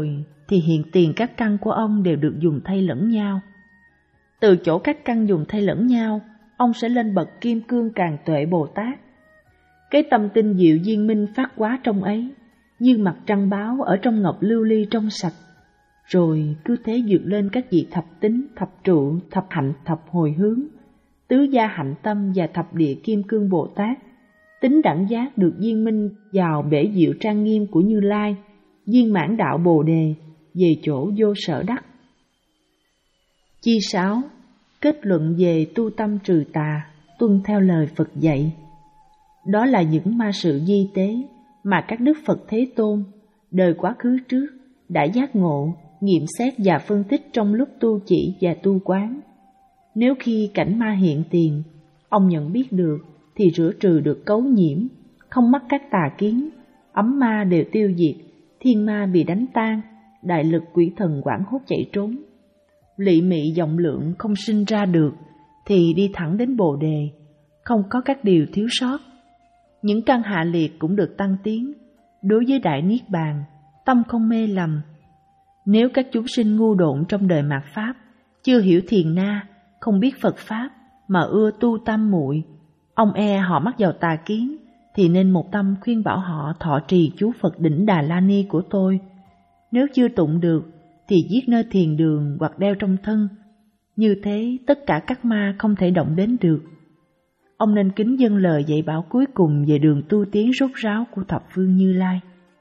thì hiện tiền các căn của ông đều được dùng thay lẫn nhau. Từ chỗ các căn dùng thay lẫn nhau, ông sẽ lên bậc Kim Cương Càn Tuệ Bồ Tát. Cái tâm tinh diệu viên minh phát quá trong ấy, như mặt trăng báo ở trong ngọc lưu ly trong sạch, rồi cứ thế vượt lên các vị thập tính, thập trụ, thập hạnh, thập hồi hướng, tứ gia hạnh tâm và thập địa Kim Cương Bồ Tát. Tính đẳng giác được viên minh vào bể diệu trang nghiêm của Như Lai, viên mãn đạo Bồ Đề, về chỗ vô sở đắc. Chi sáu. Kết luận về tu tâm trừ tà, tuân theo lời Phật dạy. Đó là những ma sự di tế mà các Đức Phật Thế Tôn, đời quá khứ trước, đã giác ngộ, nghiệm xét và phân tích trong lúc tu chỉ và tu quán. Nếu khi cảnh ma hiện tiền, ông nhận biết được, thì rửa trừ được cấu nhiễm, không mắc các tà kiến, ấm ma đều tiêu diệt, thiên ma bị đánh tan, đại lực quỷ thần quảng hốt chạy trốn. Lị mị vọng lượng không sinh ra được, thì đi thẳng đến Bồ Đề, không có các điều thiếu sót. Những căn hạ liệt cũng được tăng tiến. Đối với Đại Niết Bàn, tâm không mê lầm. Nếu các chúng sinh ngu độn trong đời mạt Pháp, chưa hiểu thiền na, không biết Phật Pháp, mà ưa tu tam muội, ông e họ mắc vào tà kiến, thì nên một tâm khuyên bảo họ thọ trì chú Phật Đỉnh Đà La Ni của tôi. Nếu chưa tụng được, thì viết nơi thiền đường hoặc đeo trong thân. Như thế tất cả các ma không thể động đến được. Ông nên kính dâng lời dạy bảo cuối cùng về đường tu tiến rốt ráo của thập phương Như Lai.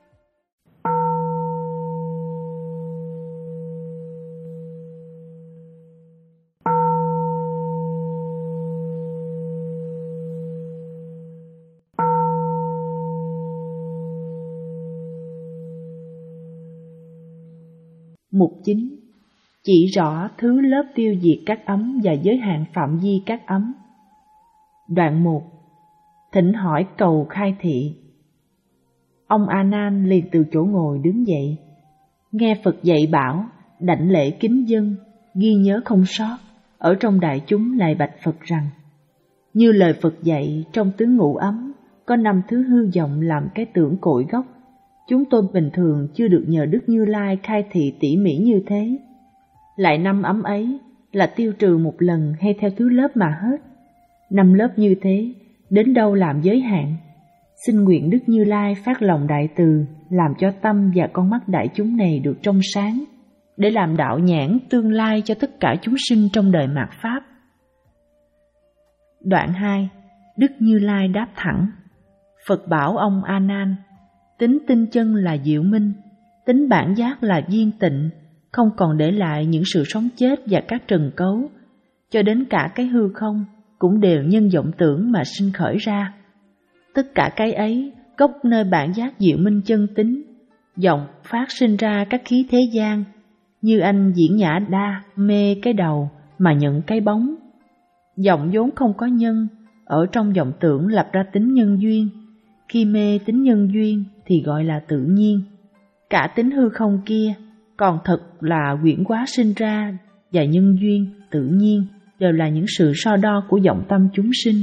Mục chính. Chỉ rõ thứ lớp tiêu diệt các ấm và giới hạn phạm vi các ấm. Đoạn một. Thỉnh hỏi cầu khai thị. Ông A Nan liền từ chỗ ngồi đứng dậy, nghe Phật dạy bảo, đảnh lễ kính dân, ghi nhớ không sót, ở trong đại chúng lại bạch Phật rằng: như lời Phật dạy, trong tứ ngũ ấm có năm thứ hư vọng làm cái tưởng cội gốc. Chúng tôi bình thường chưa được nhờ Đức Như Lai khai thị tỉ mỉ như thế. Lại năm ấm ấy là tiêu trừ một lần hay theo thứ lớp mà hết. Năm lớp như thế, đến đâu làm giới hạn. Xin nguyện Đức Như Lai phát lòng đại từ, làm cho tâm và con mắt đại chúng này được trong sáng, để làm đạo nhãn tương lai cho tất cả chúng sinh trong đời mạt Pháp. Đoạn hai. Đức Như Lai đáp thẳng. Phật bảo ông A Nan: tính tinh chân là diệu minh, tính bản giác là viên tịnh, không còn để lại những sự sống chết và các trần cấu, cho đến cả cái hư không cũng đều nhân vọng tưởng mà sinh khởi ra. Tất cả cái ấy gốc nơi bản giác diệu minh chân tính, vọng phát sinh ra các khí thế gian, như anh diễn nhã đa mê cái đầu mà nhận cái bóng. Vọng vốn không có nhân, ở trong vọng tưởng lập ra tính nhân duyên, khi mê tính nhân duyên thì gọi là tự nhiên. Cả tính hư không kia còn thật là quyển hóa sinh ra và nhân duyên, tự nhiên đều là những sự so đo của vọng tâm chúng sinh.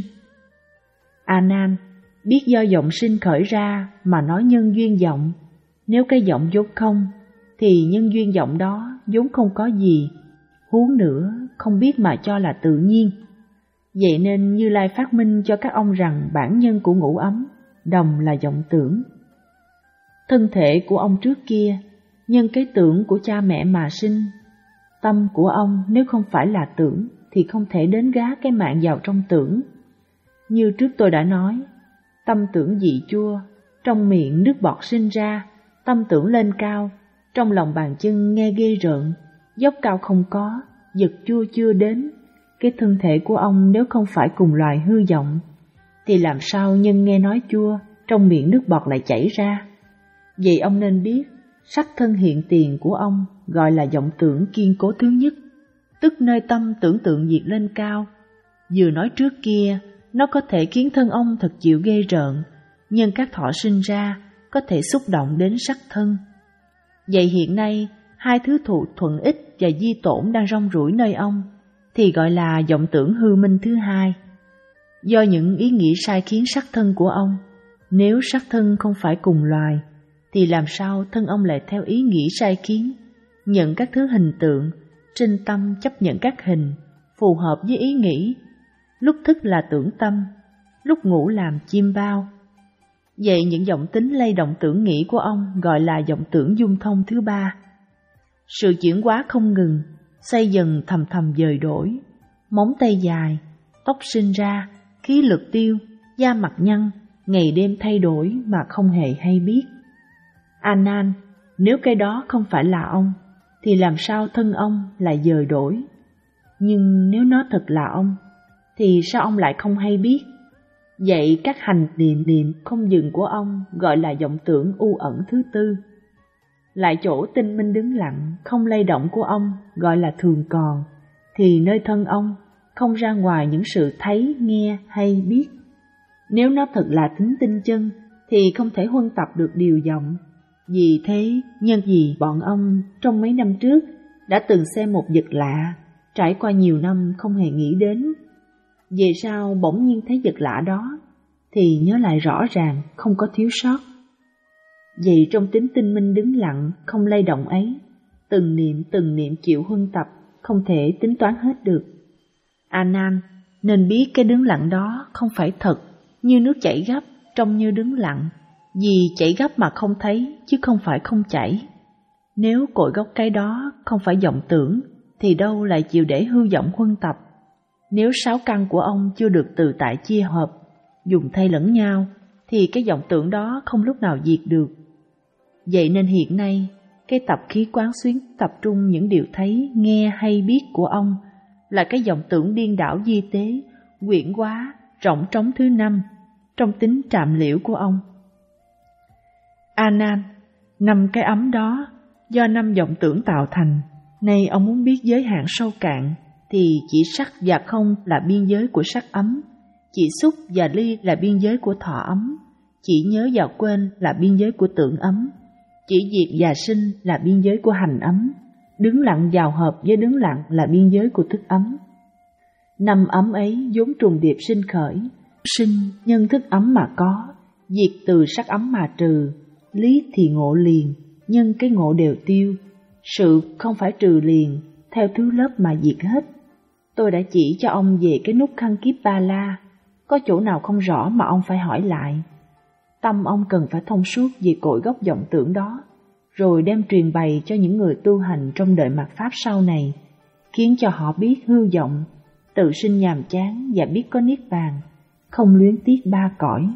A Nan, biết do vọng sinh khởi ra mà nói nhân duyên vọng. Nếu cái vọng vốn không, thì nhân duyên vọng đó vốn không có gì, huống nữa không biết mà cho là tự nhiên. Vậy nên Như Lai phát minh cho các ông rằng bản nhân của ngũ ấm đồng là vọng tưởng. Thân thể của ông trước kia nhân cái tưởng của cha mẹ mà sinh. Tâm của ông nếu không phải là tưởng thì không thể đến gá cái mạng vào trong tưởng. Như trước tôi đã nói, tâm tưởng vị chua, trong miệng nước bọt sinh ra. Tâm tưởng lên cao, trong lòng bàn chân nghe ghê rợn, dốc cao không có, giật chua chưa đến. Cái thân thể của ông nếu không phải cùng loài hư vọng, thì làm sao nhân nghe nói chua, trong miệng nước bọt lại chảy ra. Vậy ông nên biết, sắc thân hiện tiền của ông gọi là vọng tưởng kiên cố thứ nhất, tức nơi tâm tưởng tượng diệt lên cao. Vừa nói trước kia, nó có thể khiến thân ông thật chịu ghê rợn, nhân các thọ sinh ra có thể xúc động đến sắc thân. Vậy hiện nay, hai thứ thụ thuận ích và di tổn đang rong ruổi nơi ông, thì gọi là vọng tưởng hư minh thứ hai. Do những ý nghĩ sai khiến sắc thân của ông. Nếu sắc thân không phải cùng loài, thì làm sao thân ông lại theo ý nghĩ sai khiến, nhận các thứ hình tượng, sinh tâm chấp nhận các hình, phù hợp với ý nghĩ, lúc thức là tưởng tâm, lúc ngủ làm chim bao. Vậy những vọng tính lay động tưởng nghĩ của ông gọi là vọng tưởng dung thông thứ ba. Sự chuyển hóa không ngừng, xây dần thầm thầm dời đổi, móng tay dài, tóc sinh ra, khí lực tiêu, da mặt nhăn, ngày đêm thay đổi mà không hề hay biết. A Nan, nếu cái đó không phải là ông, thì làm sao thân ông lại dời đổi? Nhưng nếu nó thật là ông, thì sao ông lại không hay biết? Vậy các hành niệm niệm không dừng của ông gọi là vọng tưởng u ẩn thứ tư. Lại chỗ tinh minh đứng lặng, không lay động của ông gọi là thường còn, thì nơi thân ông không ra ngoài những sự thấy, nghe hay biết. Nếu nó thật là tính tinh chân, thì không thể huân tập được điều vọng. Vì thế, nhân gì bọn ông trong mấy năm trước đã từng xem một vật lạ, trải qua nhiều năm không hề nghĩ đến. Về sau bỗng nhiên thấy vật lạ đó, thì nhớ lại rõ ràng, không có thiếu sót. Vậy trong tính tinh minh đứng lặng, không lay động ấy, từng niệm từng niệm chịu huân tập, không thể tính toán hết được. A Nan, nên biết cái đứng lặng đó không phải thật, như nước chảy gấp, trông như đứng lặng, vì chảy gấp mà không thấy, chứ không phải không chảy. Nếu cội gốc cái đó không phải vọng tưởng, thì đâu lại chịu để hư vọng huân tập. Nếu sáu căn của ông chưa được từ tại chia hợp, dùng thay lẫn nhau, thì cái vọng tưởng đó không lúc nào diệt được. Vậy nên hiện nay, cái tập khí quán xuyến tập trung những điều thấy, nghe hay biết của ông là cái vọng tưởng điên đảo di tế, quyển hóa, rỗng trống thứ năm, trong tính trạm liễu của ông. A Nan, năm cái ấm đó do năm vọng tưởng tạo thành. Nay ông muốn biết giới hạn sâu cạn, thì chỉ sắc và không là biên giới của sắc ấm, chỉ xúc và ly là biên giới của thọ ấm, chỉ nhớ và quên là biên giới của tưởng ấm, chỉ diệt và sinh là biên giới của hành ấm, đứng lặng vào hợp với đứng lặng là biên giới của thức ấm. Năm ấm ấy vốn trùng điệp sinh khởi, sinh nhân thức ấm mà có, diệt từ sắc ấm mà trừ, lý thì ngộ liền, nhân cái ngộ đều tiêu. Sự không phải trừ liền, theo thứ lớp mà diệt hết. Tôi đã chỉ cho ông về cái nút khăn kiếp ba la, có chỗ nào không rõ mà ông phải hỏi lại. Tâm ông cần phải thông suốt về cội gốc vọng tưởng đó, rồi đem truyền bày cho những người tu hành trong đời mạt Pháp sau này, khiến cho họ biết hư vọng, tự sinh nhàm chán và biết có niết bàn, không luyến tiếc ba cõi.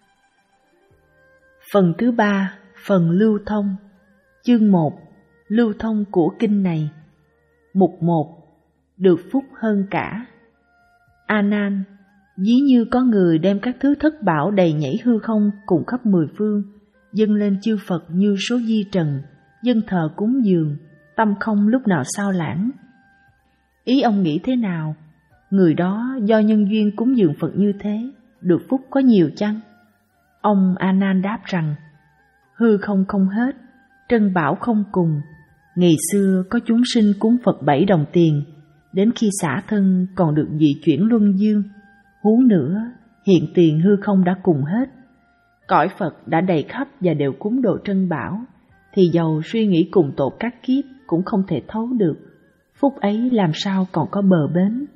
Phần thứ ba, phần lưu thông. Chương một, lưu thông của kinh này. Mục một, được phúc hơn cả. A Nan, ví như có người đem các thứ thất bảo đầy nhảy hư không cùng khắp mười phương, dâng lên chư Phật như số di trần, dân thờ cúng dường, tâm không lúc nào sao lãng. Ý ông nghĩ thế nào? Người đó do nhân duyên cúng dường Phật như thế, được phúc có nhiều chăng? Ông A Nan đáp rằng, hư không không hết, trân bảo không cùng. Ngày xưa có chúng sinh cúng Phật bảy đồng tiền, đến khi xả thân còn được dị chuyển luân dương. Huống nữa, hiện tiền hư không đã cùng hết. Cõi Phật đã đầy khắp và đều cúng đồ trân bảo, thì dầu suy nghĩ cùng tột các kiếp cũng không thể thấu được. Phúc ấy làm sao còn có bờ bến.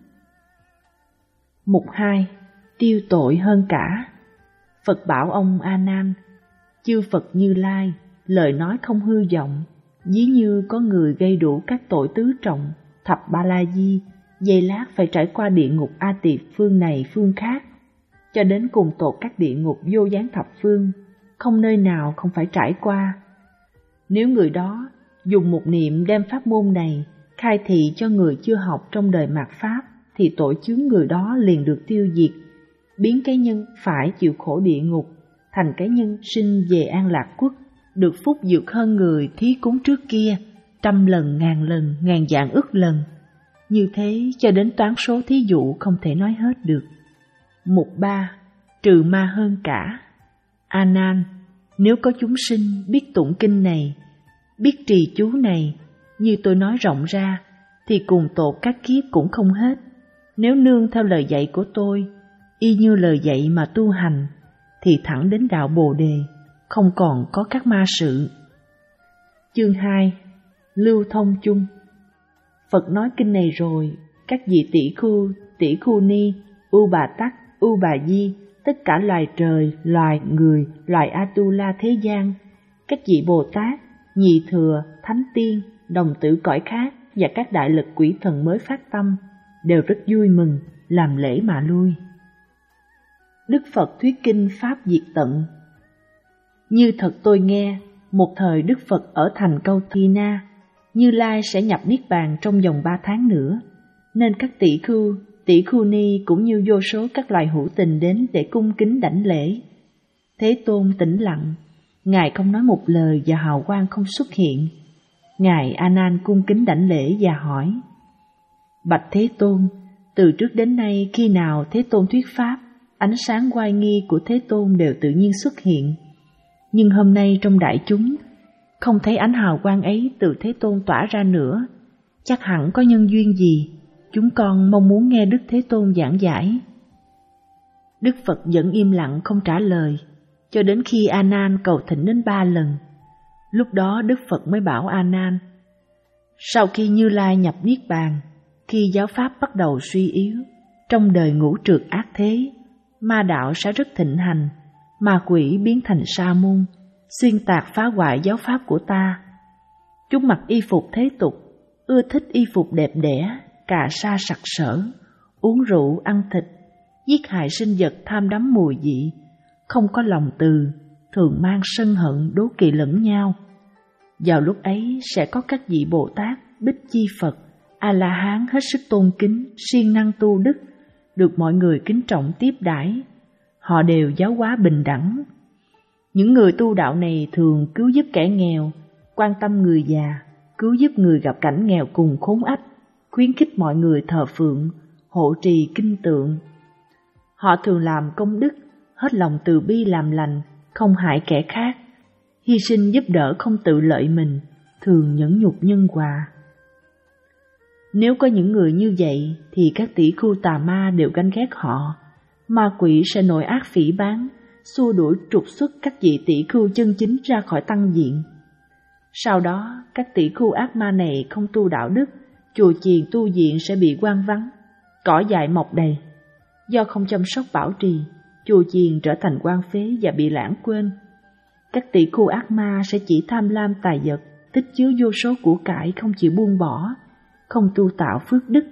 Mục hai, tiêu tội hơn cả. Phật bảo ông A Nan, chư Phật Như Lai, lời nói không hư vọng, ví như có người gây đủ các tội tứ trọng, thập ba la di, giây lát phải trải qua địa ngục A Tỳ phương này phương khác, cho đến cùng tột các địa ngục vô gián thập phương, không nơi nào không phải trải qua. Nếu người đó dùng một niệm đem pháp môn này khai thị cho người chưa học trong đời mạt Pháp, thì tội chướng người đó liền được tiêu diệt, biến cái nhân phải chịu khổ địa ngục thành cái nhân sinh về an lạc quốc, được phúc vượt hơn người thí cúng trước kia trăm lần, ngàn lần, ngàn vạn ức lần. Như thế cho đến toán số thí dụ không thể nói hết được. Mục ba, trừ ma hơn cả. A Nan, nếu có chúng sinh biết tụng kinh này, biết trì chú này, như tôi nói rộng ra, thì cùng tột các kiếp cũng không hết. Nếu nương theo lời dạy của tôi, y như lời dạy mà tu hành, thì thẳng đến đạo Bồ Đề, không còn có các ma sự. Chương hai, lưu thông chung. Phật nói kinh này rồi, các vị tỷ khu, tỷ khu ni, U Bà Tắc, U Bà Di, tất cả loài trời, loài người, loài Atula thế gian, các vị Bồ Tát, nhị thừa, thánh tiên, đồng tử cõi khác và các đại lực quỷ thần mới phát tâm đều rất vui mừng, làm lễ mà lui. Đức Phật thuyết kinh Pháp diệt tận. Như thật tôi nghe, một thời Đức Phật ở thành Câu Thi Na, Như Lai sẽ nhập Niết Bàn trong vòng ba tháng nữa, nên các tỷ khưu, tỷ khưu ni cũng như vô số các loài hữu tình đến để cung kính đảnh lễ. Thế Tôn tĩnh lặng, Ngài không nói một lời và hào quang không xuất hiện. Ngài A Nan cung kính đảnh lễ và hỏi: Bạch Thế Tôn, từ trước đến nay khi nào Thế Tôn thuyết pháp, ánh sáng oai nghi của Thế Tôn đều tự nhiên xuất hiện. Nhưng hôm nay trong đại chúng, không thấy ánh hào quang ấy từ Thế Tôn tỏa ra nữa, chắc hẳn có nhân duyên gì, chúng con mong muốn nghe Đức Thế Tôn giảng giải. Đức Phật vẫn im lặng không trả lời, cho đến khi A Nan cầu thỉnh đến ba lần. Lúc đó Đức Phật mới bảo A Nan: Sau khi Như Lai nhập Niết Bàn, khi giáo pháp bắt đầu suy yếu, trong đời ngũ trược ác thế, ma đạo sẽ rất thịnh hành, ma quỷ biến thành sa môn, xuyên tạc phá hoại giáo pháp của ta. Chúng mặc y phục thế tục, ưa thích y phục đẹp đẽ, cà sa sặc sỡ, uống rượu, ăn thịt, giết hại sinh vật tham đắm mùi vị, không có lòng từ, thường mang sân hận đố kỵ lẫn nhau. Vào lúc ấy sẽ có các vị Bồ Tát, Bích Chi Phật, A-la-hán hết sức tôn kính, siêng năng tu đức, được mọi người kính trọng tiếp đãi. Họ đều giáo hóa bình đẳng. Những người tu đạo này thường cứu giúp kẻ nghèo, quan tâm người già, cứu giúp người gặp cảnh nghèo cùng khốn ách, khuyến khích mọi người thờ phượng, hộ trì kinh tượng. Họ thường làm công đức, hết lòng từ bi làm lành, không hại kẻ khác, hy sinh giúp đỡ không tự lợi mình, thường nhẫn nhục nhân hòa. Nếu có những người như vậy thì các tỷ khưu tà ma đều ganh ghét họ. Ma quỷ sẽ nổi ác phỉ báng, xua đuổi trục xuất các vị tỷ khưu chân chính ra khỏi tăng viện. Sau đó các tỷ khưu ác ma này không tu đạo đức, chùa chiền tu viện sẽ bị hoang vắng, cỏ dại mọc đầy. Do không chăm sóc bảo trì, chùa chiền trở thành hoang phế và bị lãng quên. Các tỷ khưu ác ma sẽ chỉ tham lam tài vật, tích chứa vô số của cải không chịu buông bỏ, không tu tạo phước đức.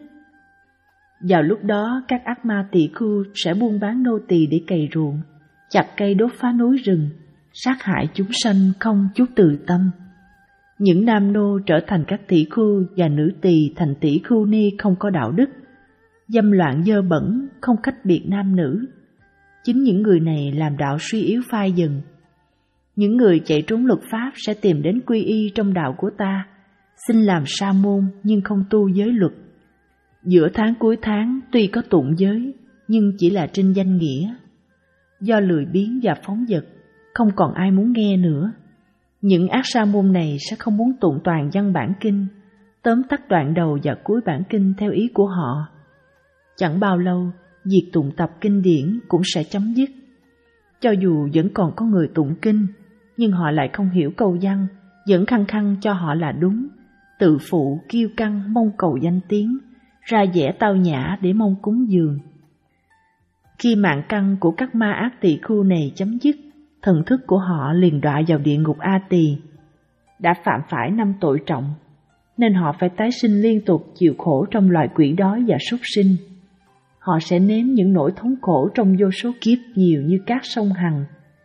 Vào lúc đó các ác ma tỷ khưu sẽ buôn bán nô tỳ để cày ruộng, chặt cây đốt phá núi rừng, sát hại chúng sanh không chút từ tâm. Những nam nô trở thành các tỷ khưu và nữ tỳ thành tỷ khưu ni không có đạo đức, dâm loạn dơ bẩn, không cách biệt nam nữ. Chính những người này làm đạo suy yếu phai dần. Những người chạy trốn luật pháp sẽ tìm đến quy y trong đạo của ta, xin làm sa môn nhưng không tu giới luật. Giữa tháng cuối tháng tuy có tụng giới, nhưng chỉ là trên danh nghĩa. Do lười biếng và phóng dật, không còn ai muốn nghe nữa. Những ác sa môn này sẽ không muốn tụng toàn văn bản kinh, tóm tắt đoạn đầu và cuối bản kinh theo ý của họ. Chẳng bao lâu, việc tụng tập kinh điển cũng sẽ chấm dứt. Cho dù vẫn còn có người tụng kinh, nhưng họ lại không hiểu câu văn, vẫn khăng khăng cho họ là đúng, tự phụ, kiêu căng, mong cầu danh tiếng, ra vẻ tao nhã để mong cúng dường. Khi mạng căn của các ma ác tỳ khưu này chấm dứt, thần thức của họ liền đọa vào địa ngục A Tỳ. Đã phạm phải năm tội trọng, nên họ phải tái sinh liên tục chịu khổ trong loài quỷ đói và súc sinh. Họ sẽ nếm những nỗi thống khổ trong vô số kiếp nhiều như cát sông Hằng.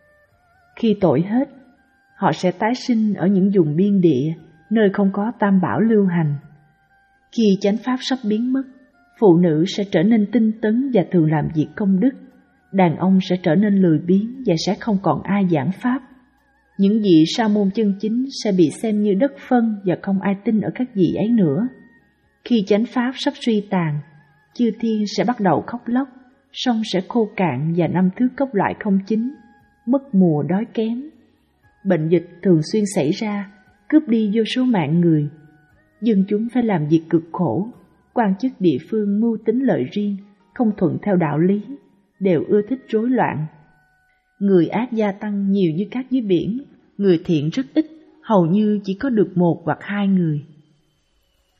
Khi tội hết, họ sẽ tái sinh ở những vùng biên địa, nơi không có tam bảo lưu hành. Khi chánh pháp sắp biến mất, phụ nữ sẽ trở nên tinh tấn và thường làm việc công đức. Đàn ông sẽ trở nên lười biếng và sẽ không còn ai giảng pháp. Những vị sa môn chân chính sẽ bị xem như đất phân và không ai tin ở các vị ấy nữa. Khi chánh pháp sắp suy tàn, chư thiên sẽ bắt đầu khóc lóc, sông sẽ khô cạn và năm thứ cốc loại không chín, mất mùa đói kém. Bệnh dịch thường xuyên xảy ra, cướp đi vô số mạng người. Dân chúng phải làm việc cực khổ, quan chức địa phương mưu tính lợi riêng, không thuận theo đạo lý, đều ưa thích rối loạn. Người ác gia tăng nhiều như cát dưới biển, người thiện rất ít, hầu như chỉ có được một hoặc hai người.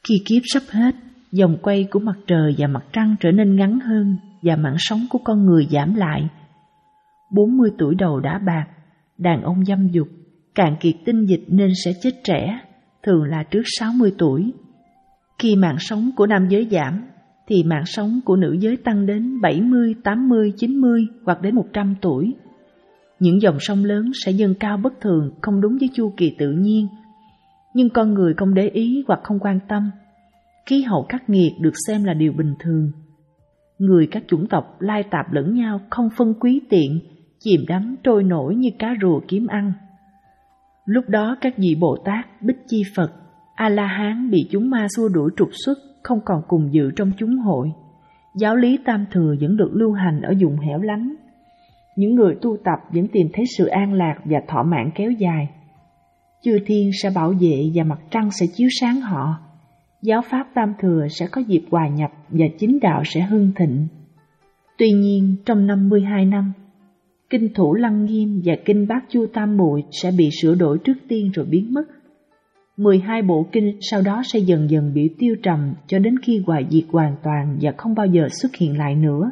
Khi kiếp sắp hết, vòng quay của mặt trời và mặt trăng trở nên ngắn hơn và mạng sống của con người giảm lại. bốn mươi tuổi đầu đã bạc, đàn ông dâm dục, cạn kiệt tinh dịch nên sẽ chết trẻ, thường là trước sáu mươi tuổi. Khi mạng sống của nam giới giảm, thì mạng sống của nữ giới tăng đến bảy mươi, tám mươi, chín mươi hoặc đến một trăm tuổi. Những dòng sông lớn sẽ dâng cao bất thường, không đúng với chu kỳ tự nhiên. Nhưng con người không để ý hoặc không quan tâm. Khí hậu khắc nghiệt được xem là điều bình thường. Người các chủng tộc lai tạp lẫn nhau, không phân quý tiện, chìm đắm trôi nổi như cá rùa kiếm ăn. Lúc đó các vị Bồ Tát, Bích Chi Phật, A-la-hán bị chúng ma xua đuổi trục xuất, không còn cùng dự trong chúng hội. Giáo lý Tam Thừa vẫn được lưu hành ở vùng hẻo lánh. Những người tu tập vẫn tìm thấy sự an lạc và thọ mạng kéo dài. Chư thiên sẽ bảo vệ và mặt trăng sẽ chiếu sáng họ. Giáo pháp Tam Thừa sẽ có dịp hòa nhập và chính đạo sẽ hưng thịnh. Tuy nhiên, trong năm mươi hai năm, Kinh Thủ Lăng Nghiêm và Kinh Bát Chu Tam Muội sẽ bị sửa đổi trước tiên rồi biến mất. mười hai bộ kinh sau đó sẽ dần dần bị tiêu trầm cho đến khi hoại diệt hoàn toàn và không bao giờ xuất hiện lại nữa.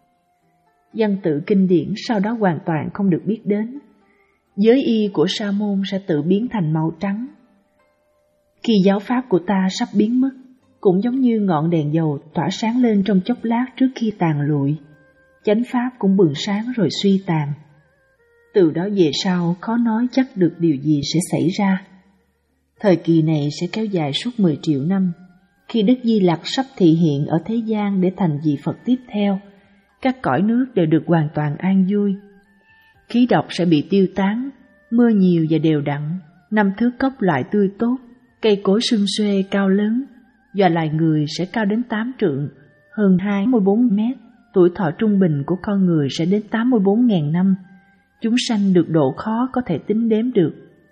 Văn tự kinh điển sau đó hoàn toàn không được biết đến. Giới y của Sa môn sẽ tự biến thành màu trắng. Khi giáo pháp của ta sắp biến mất, cũng giống như ngọn đèn dầu tỏa sáng lên trong chốc lát trước khi tàn lụi, chánh pháp cũng bừng sáng rồi suy tàn. Từ đó về sau khó nói chắc được điều gì sẽ xảy ra. Thời kỳ này sẽ kéo dài suốt mười triệu năm. Khi Đức Di Lặc sắp thị hiện ở thế gian để thành vị Phật tiếp theo, các cõi nước đều được hoàn toàn an vui. Khí độc sẽ bị tiêu tán, mưa nhiều và đều đặn, năm thước cốc loại tươi tốt, cây cối sum xuê cao lớn, và loài người sẽ cao đến tám trượng, hơn hai mươi bốn mét. Tuổi thọ trung bình của con người sẽ đến tám mươi bốn nghìn năm. Chúng sanh được độ khó có thể tính đếm được.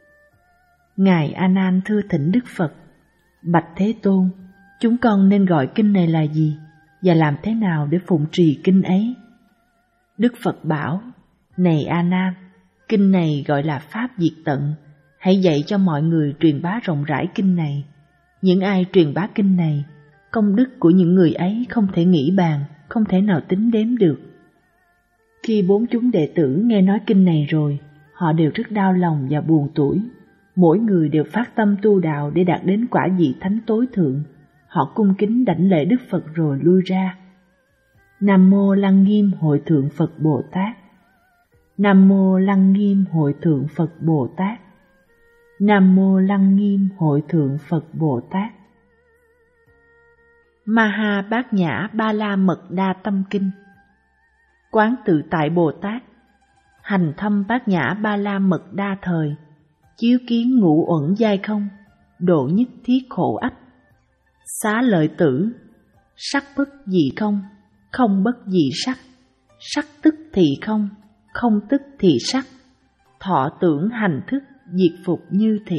Ngài A Nan thưa thỉnh Đức Phật: Bạch Thế Tôn, chúng con nên gọi kinh này là gì, và làm thế nào để phụng trì kinh ấy? Đức Phật bảo: Này A Nan, kinh này gọi là Pháp Diệt Tận. Hãy dạy cho mọi người truyền bá rộng rãi kinh này. Những ai truyền bá kinh này, công đức của những người ấy không thể nghĩ bàn, không thể nào tính đếm được. Khi bốn chúng đệ tử nghe nói kinh này rồi, họ đều rất đau lòng và buồn tủi. Mỗi người đều phát tâm tu đạo để đạt đến quả vị thánh tối thượng. Họ cung kính đảnh lễ Đức Phật rồi lui ra. Nam mô Lăng Nghiêm Hội Thượng Phật Bồ Tát. Nam mô Lăng Nghiêm Hội Thượng Phật Bồ Tát. Nam mô Lăng Nghiêm Hội Thượng Phật Bồ Tát. Maha Bát Nhã Ba La Mật Đa Tâm Kinh. Quán tự tại Bồ Tát, hành thâm Bát Nhã Ba La Mật Đa thời, chiếu kiến ngũ uẩn giai không, độ nhất thiết khổ ách. Xá lợi tử, sắc bất dị không, không bất dị sắc, sắc tức thì không, không tức thì sắc, thọ tưởng hành thức, diệt phục như thị.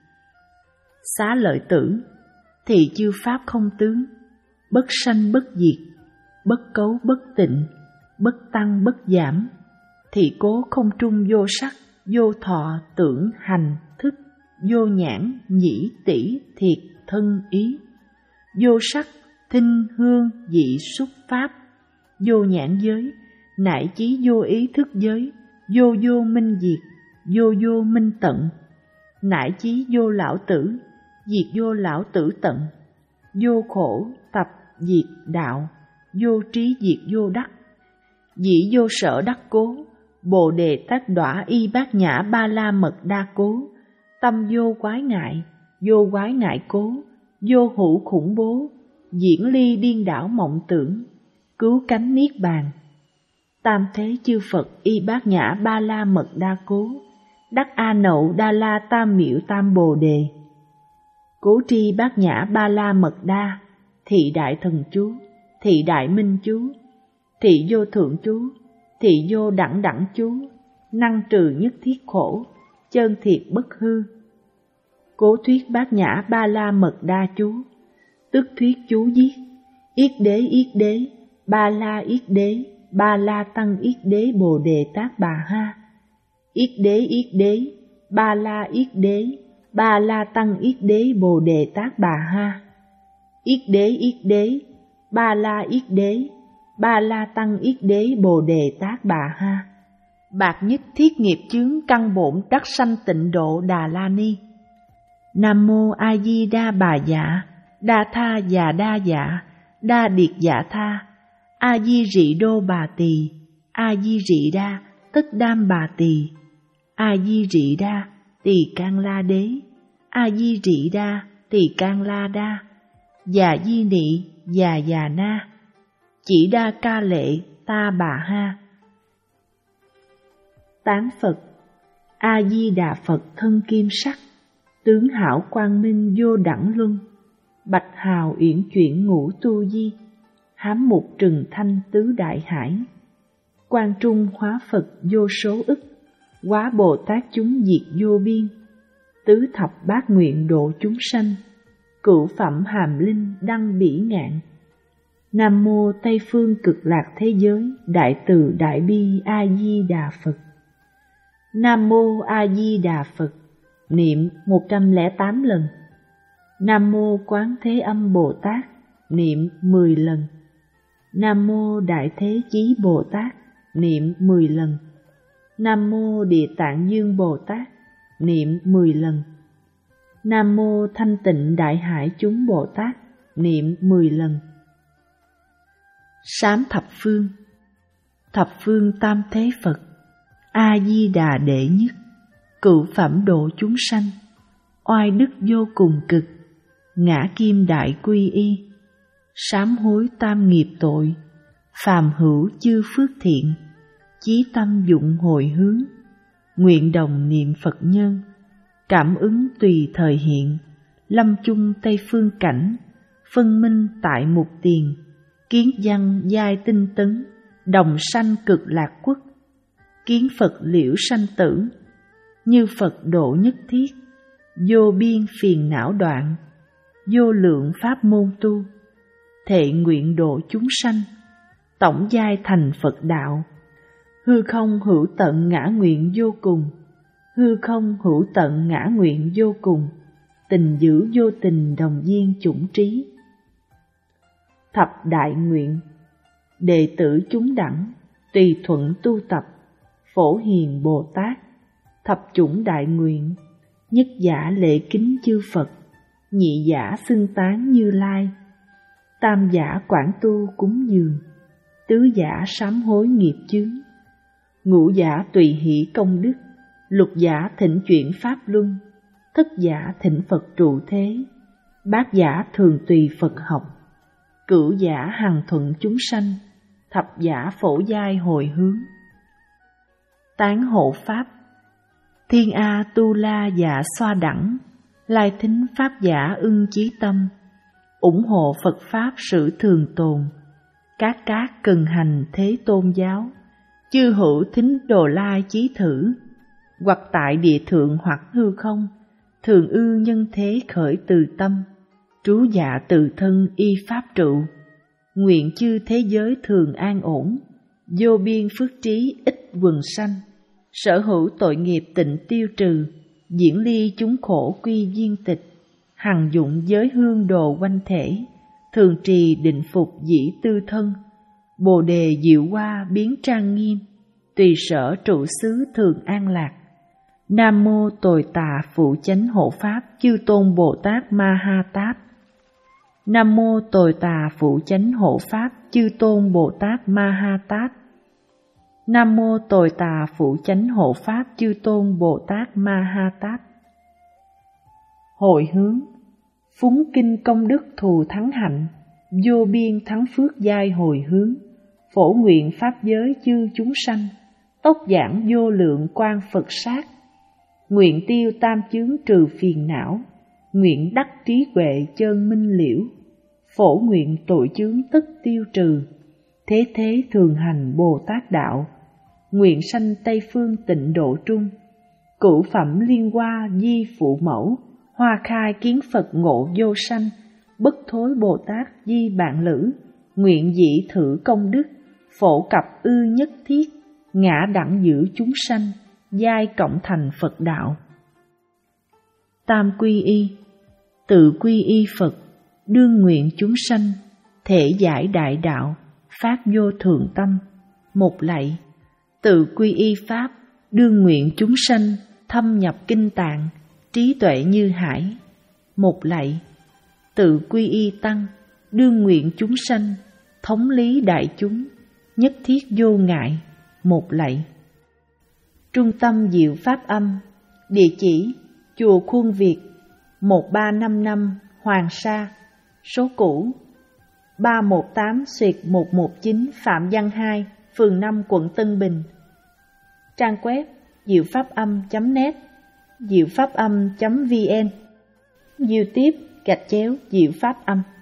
Xá lợi tử, thì chư pháp không tướng, bất sanh bất diệt, bất cấu bất tịnh, bất tăng bất giảm, thì cố không trung vô sắc, vô thọ tưởng hành thức, vô nhãn nhĩ tỷ thiệt thân ý, vô sắc thinh hương dị xúc pháp, vô nhãn giới, nại chí vô ý thức giới, vô vô minh diệt, vô vô minh tận, nại chí vô lão tử, diệt vô lão tử tận, vô khổ tập diệt đạo, vô trí diệt vô đắc, dĩ vô sở đắc cố, bồ đề tác đọa y bát nhã ba la mật đa cố, tâm vô quái ngại, vô quái ngại cố, vô hữu khủng bố, diễn ly điên đảo mộng tưởng, cứu cánh niết bàn. Tam thế chư Phật y bát nhã ba la mật đa cố, đắc a nậu đa la tam miệu tam bồ đề. Cố tri bát nhã ba la mật đa, thị đại thần chú, thị đại minh chú, thị vô thượng chú, thị vô đẳng đẳng chú, năng trừ nhất thiết khổ, chân thiệt bất hư. Cố thuyết bát nhã ba la mật đa chú, tức thuyết chú viết: yết đế yết đế, ba la yết đế, ba la tăng yết đế bồ đề tát bà ha. Yết đế yết đế, ba la yết đế, ba la tăng yết đế bồ đề tát bà ha. Yết đế yết đế, Ba la yết đế, Ba la tăng yết đế Bồ đề tát bà ha. Bạc nhất thiết nghiệp chướng căn bổn đắc sanh tịnh độ Đà La Ni. Nam mô A Di Đà Bà Dạ, Đa Tha Già Đa Dạ, Đa Điệt Dạ Tha, A Di Rị Đô Bà Tỳ, A Di Rị Đa Tức Đam Bà Tỳ, A Di Rị Đa Tỳ Can La Đế, A Di Rị Đa Tỳ Can La Đa, Già Di Nị Già Già Na, Chỉ Đa Ca Lệ Ta Bà Ha. Tán Phật. A Di Đà Phật thân kim sắc, tướng hảo quang minh vô đẳng luân, bạch hào uyển chuyển ngũ tu di, hám mục trừng thanh tứ đại hải, quang trung hóa Phật vô số ức, quá Bồ Tát chúng diệt vô biên, tứ thập bát nguyện độ chúng sanh, cửu phẩm hàm linh đăng bỉ ngạn. Nam mô Tây phương cực lạc thế giới đại từ đại bi A Di Đà Phật. Nam mô A Di Đà Phật, niệm một trăm lẻ tám lần. Nam mô Quán Thế Âm Bồ Tát, niệm mười lần. Nam mô Đại Thế Chí Bồ Tát, niệm mười lần. Nam mô Địa Tạng Dương Bồ Tát, niệm mười lần. Nam mô Thanh Tịnh Đại Hải Chúng Bồ Tát, niệm mười lần. Sám thập phương. Thập phương tam thế Phật, A Di Đà đệ nhất, cửu phẩm độ chúng sanh, oai đức vô cùng cực, ngã kim đại quy y, sám hối tam nghiệp tội, phàm hữu chư phước thiện, chí tâm dụng hồi hướng, nguyện đồng niệm Phật nhân, cảm ứng tùy thời hiện, lâm chung Tây phương cảnh, phân minh tại mục tiền, kiến văn giai tinh tấn, đồng sanh cực lạc quốc, kiến Phật liễu sanh tử, như Phật độ nhất thiết, vô biên phiền não đoạn, vô lượng pháp môn tu, thệ nguyện độ chúng sanh, tổng giai thành Phật đạo, hư không hữu tận ngã nguyện vô cùng, hư không hữu tận ngã nguyện vô cùng, tình dữ vô tình đồng duyên chủng trí. Thập đại nguyện. Đệ tử chúng đẳng, tùy thuận tu tập, Phổ Hiền Bồ Tát. Thập chủng đại nguyện. Nhất giả lễ kính chư Phật, nhị giả xưng tán Như Lai, tam giả quảng tu cúng dường, tứ giả sám hối nghiệp chướng, ngũ giả tùy hỷ công đức, lục giả thỉnh chuyển pháp luân, thất giả thỉnh Phật trụ thế, bát giả thường tùy Phật học, cửu giả hằng thuận chúng sanh, thập giả phổ giai hồi hướng. Tán hộ pháp. Thiên A tu la dạ xoa đẳng, lai thính pháp giả ưng chí tâm, ủng hộ Phật pháp sự thường tồn, các cát cần hành thế tôn giáo, chư hữu thính Đồ Lai chí thử, hoặc tại địa thượng hoặc hư không, thường ư nhân thế khởi từ tâm, trú dạ từ thân y pháp trụ, nguyện chư thế giới thường an ổn, vô biên phước trí ít quần sanh, sở hữu tội nghiệp tịnh tiêu trừ, diễn ly chúng khổ quy duyên tịch, hằng dụng giới hương đồ quanh thể, thường trì định phục dĩ tư thân, bồ đề diệu hoa biến trang nghiêm, tùy sở trụ xứ thường an lạc. Nam mô Tồi Tà Phụ Chánh Hộ Pháp Chư Tôn Bồ Tát Ma Ha Tát. Nam mô Tồi Tà Phụ Chánh Hộ Pháp Chư Tôn Bồ Tát Ma Ha Tát. Nam mô Tồi Tà Phụ Chánh Hộ Pháp Chư Tôn Bồ Tát Ma Ha Tát. Hội hướng. Phúng kinh công đức thù thắng hạnh, vô biên thắng phước giai hồi hướng, phổ nguyện pháp giới chư chúng sanh, tốc giảng vô lượng quan Phật sát, nguyện tiêu tam chướng trừ phiền não, nguyện đắc trí huệ chơn minh liễu, phổ nguyện tội chướng tất tiêu trừ, thế thế thường hành Bồ Tát đạo, nguyện sanh Tây phương tịnh độ trung, cửu phẩm liên hoa di phụ mẫu, hoa khai kiến Phật ngộ vô sanh, bất thối Bồ Tát di bạn lữ, nguyện dĩ thử công đức, phổ cập ư nhất thiết, ngã đẳng giữ chúng sanh, giai cộng thành Phật đạo. Tam quy y. Tự quy y Phật, đương nguyện chúng sanh, thể giải đại đạo, phát vô thượng tâm. Một lạy. Tự quy y Pháp, đương nguyện chúng sanh, thâm nhập kinh tạng, trí tuệ như hải. Một lạy. Tự quy y Tăng, đương nguyện chúng sanh, thống lý đại chúng, nhất thiết vô ngại. Một lạy. Trung tâm Diệu Pháp Âm, địa chỉ Chùa Khuôn Việt, một ba năm năm Hoàng Sa, số cũ ba một tám một một chín Phạm Văn hai, phường năm, quận Tân Bình. Trang web diệu pháp âm chấm net, diệu pháp âm chấm vn, YouTube gạch chéo Diệu Pháp Âm.